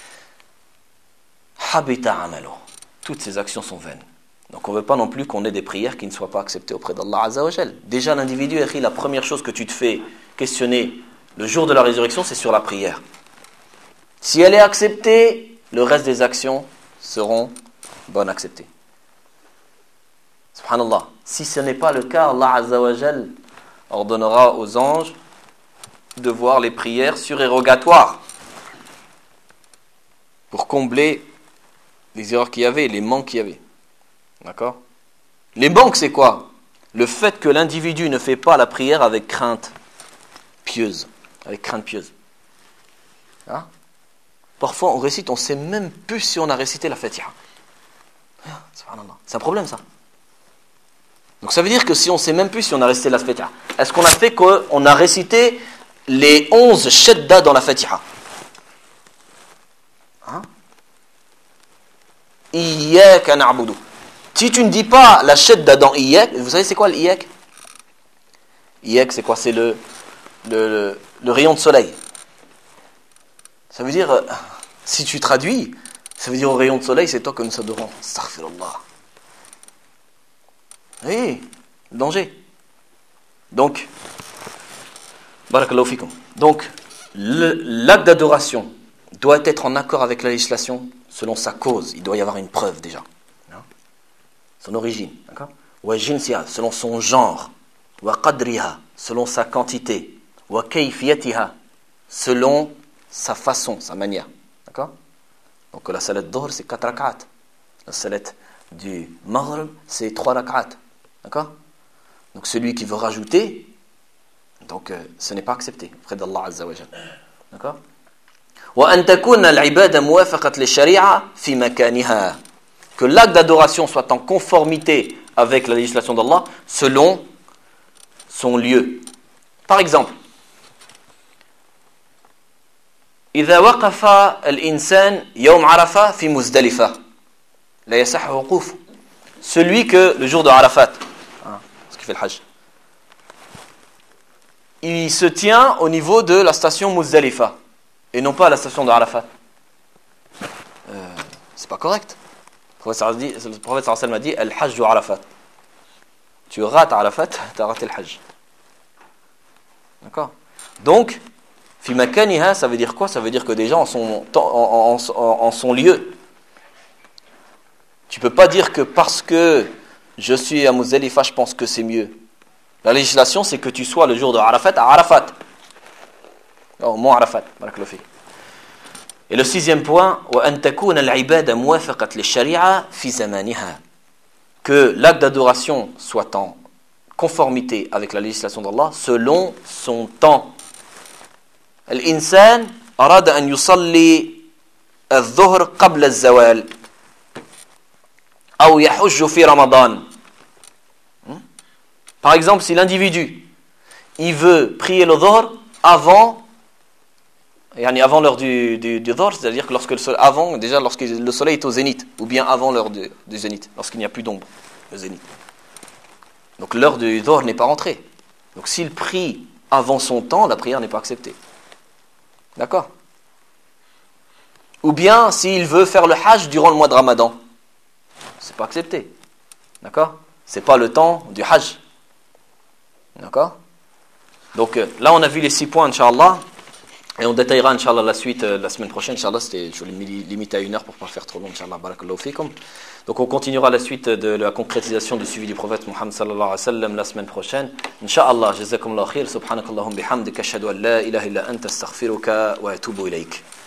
Speaker 1: habita amalu, toutes ces actions sont vaines. Donc on ne veut pas non plus qu'on ait des prières qui ne soient pas acceptées auprès d'Allah Azza wa Jal. Déjà l'individu, la première chose que tu te fais questionner le jour de la résurrection, c'est sur la prière. Si elle est acceptée, le reste des actions seront bonnes acceptées. Subhanallah. Si ce n'est pas le cas, Allah Azza wa Jal ordonnera aux anges de voir les prières surérogatoires pour combler les erreurs qu'il y avait, les manques qu'il y avait. D'accord ? Les manques, c'est quoi ? Le fait que l'individu ne fait pas la prière avec crainte pieuse. Avec crainte pieuse. Hein ? Parfois, on récite, on ne sait même plus si on a récité la Fatiha. Subhanallah. C'est un problème, ça. Donc ça veut dire que si on ne sait même plus si on a récité la Fatiha, est-ce qu'on a fait qu'on a récité les onze shadda dans la Fatiha ? Hein ? Iyyaka na'budu. Si tu ne dis pas la shadda dans Iyyak, vous savez c'est quoi l'Iyyak ? Iyyak c'est quoi ? C'est le, le, le, le rayon de soleil. Ça veut dire, si tu traduis, ça veut dire au rayon de soleil, c'est toi que nous adorons. Astaghfirullah. Oui, danger. Donc, barakallahu fikum. Donc, le, l'acte d'adoration doit être en accord avec la législation selon sa cause. Il doit y avoir une preuve déjà. Hein? Son origine, d'accord ? Wa jinsiha, selon son genre. Wa qadriha, selon sa quantité. Wa kayfiyatiha, selon sa façon, sa manière. D'accord ? Donc la salat dhuhr, c'est quatre rak'at. La salat du maghrib, c'est trois rak'at. D'accord ? Donc celui qui veut rajouter, Donc, euh, ce n'est pas accepté auprès d'Allah Azza wa Jalla. D'accord? وأن تكون العبادة موافقة للشريعة في مكانها. Que l'acte d'adoration soit en conformité avec la législation d'Allah selon son lieu. Par exemple, إذا وقف الإنسان يوم عرفة في مزدلفة لا يصح وقوفه. Celui que le jour de Arafat, hein, ce qui fait le Hajj, il se tient au niveau de la station Muzdalifa et non pas à la station de Arafat. Euh, c'est pas correct. Le prophète sallallahu alayhi wa sallam a dit Al-Hajj Arafat. Tu rates Arafat, tu as raté le Hajj. D'accord? Donc, fi makaniha, ça veut dire quoi? Ça veut dire que des gens en son, en, en, en, en son lieu. Tu peux pas dire que parce que je suis à Muzdalifa, je pense que c'est mieux. La législation, c'est que tu sois le jour de Arafat à Arafat. Au mont Arafat. Et le sixième point, وأن تكون العبادة موافقة للشريعة في زمانها. Que l'acte d'adoration soit en conformité avec la législation d'Allah selon son temps. الإنسان أراد أن يصلي الظهر قبل الزوال أو يحج في رمضان. Par exemple, si l'individu il veut prier le dhuhr avant avant l'heure du, du, du dhuhr, c'est-à-dire que lorsque le soleil, avant, déjà lorsque le soleil est au zénith, ou bien avant l'heure du, du zénith, lorsqu'il n'y a plus d'ombre, le zénith. Donc l'heure du dhuhr n'est pas rentrée. Donc s'il prie avant son temps, la prière n'est pas acceptée. D'accord? Ou bien s'il veut faire le hajj durant le mois de Ramadan, c'est pas accepté. D'accord? C'est pas le temps du hajj. D'accord? Donc euh, là on a vu les six points, Inch'Allah. Et on détaillera, Inch'Allah, la suite euh, la semaine prochaine. Inch'Allah, c'était, je voulais limiter à une heure pour ne pas faire trop long. Inch'Allah, barakallahu fikum. Donc on continuera la suite de la concrétisation du suivi du prophète Muhammad sallallahu alayhi wa sallam la semaine prochaine. Inch'Allah, jazakumullahu khir. Subhanakallahum bihamdika ashhadu an la ilaha illa anta astaghfiruka wa atubu ilayk.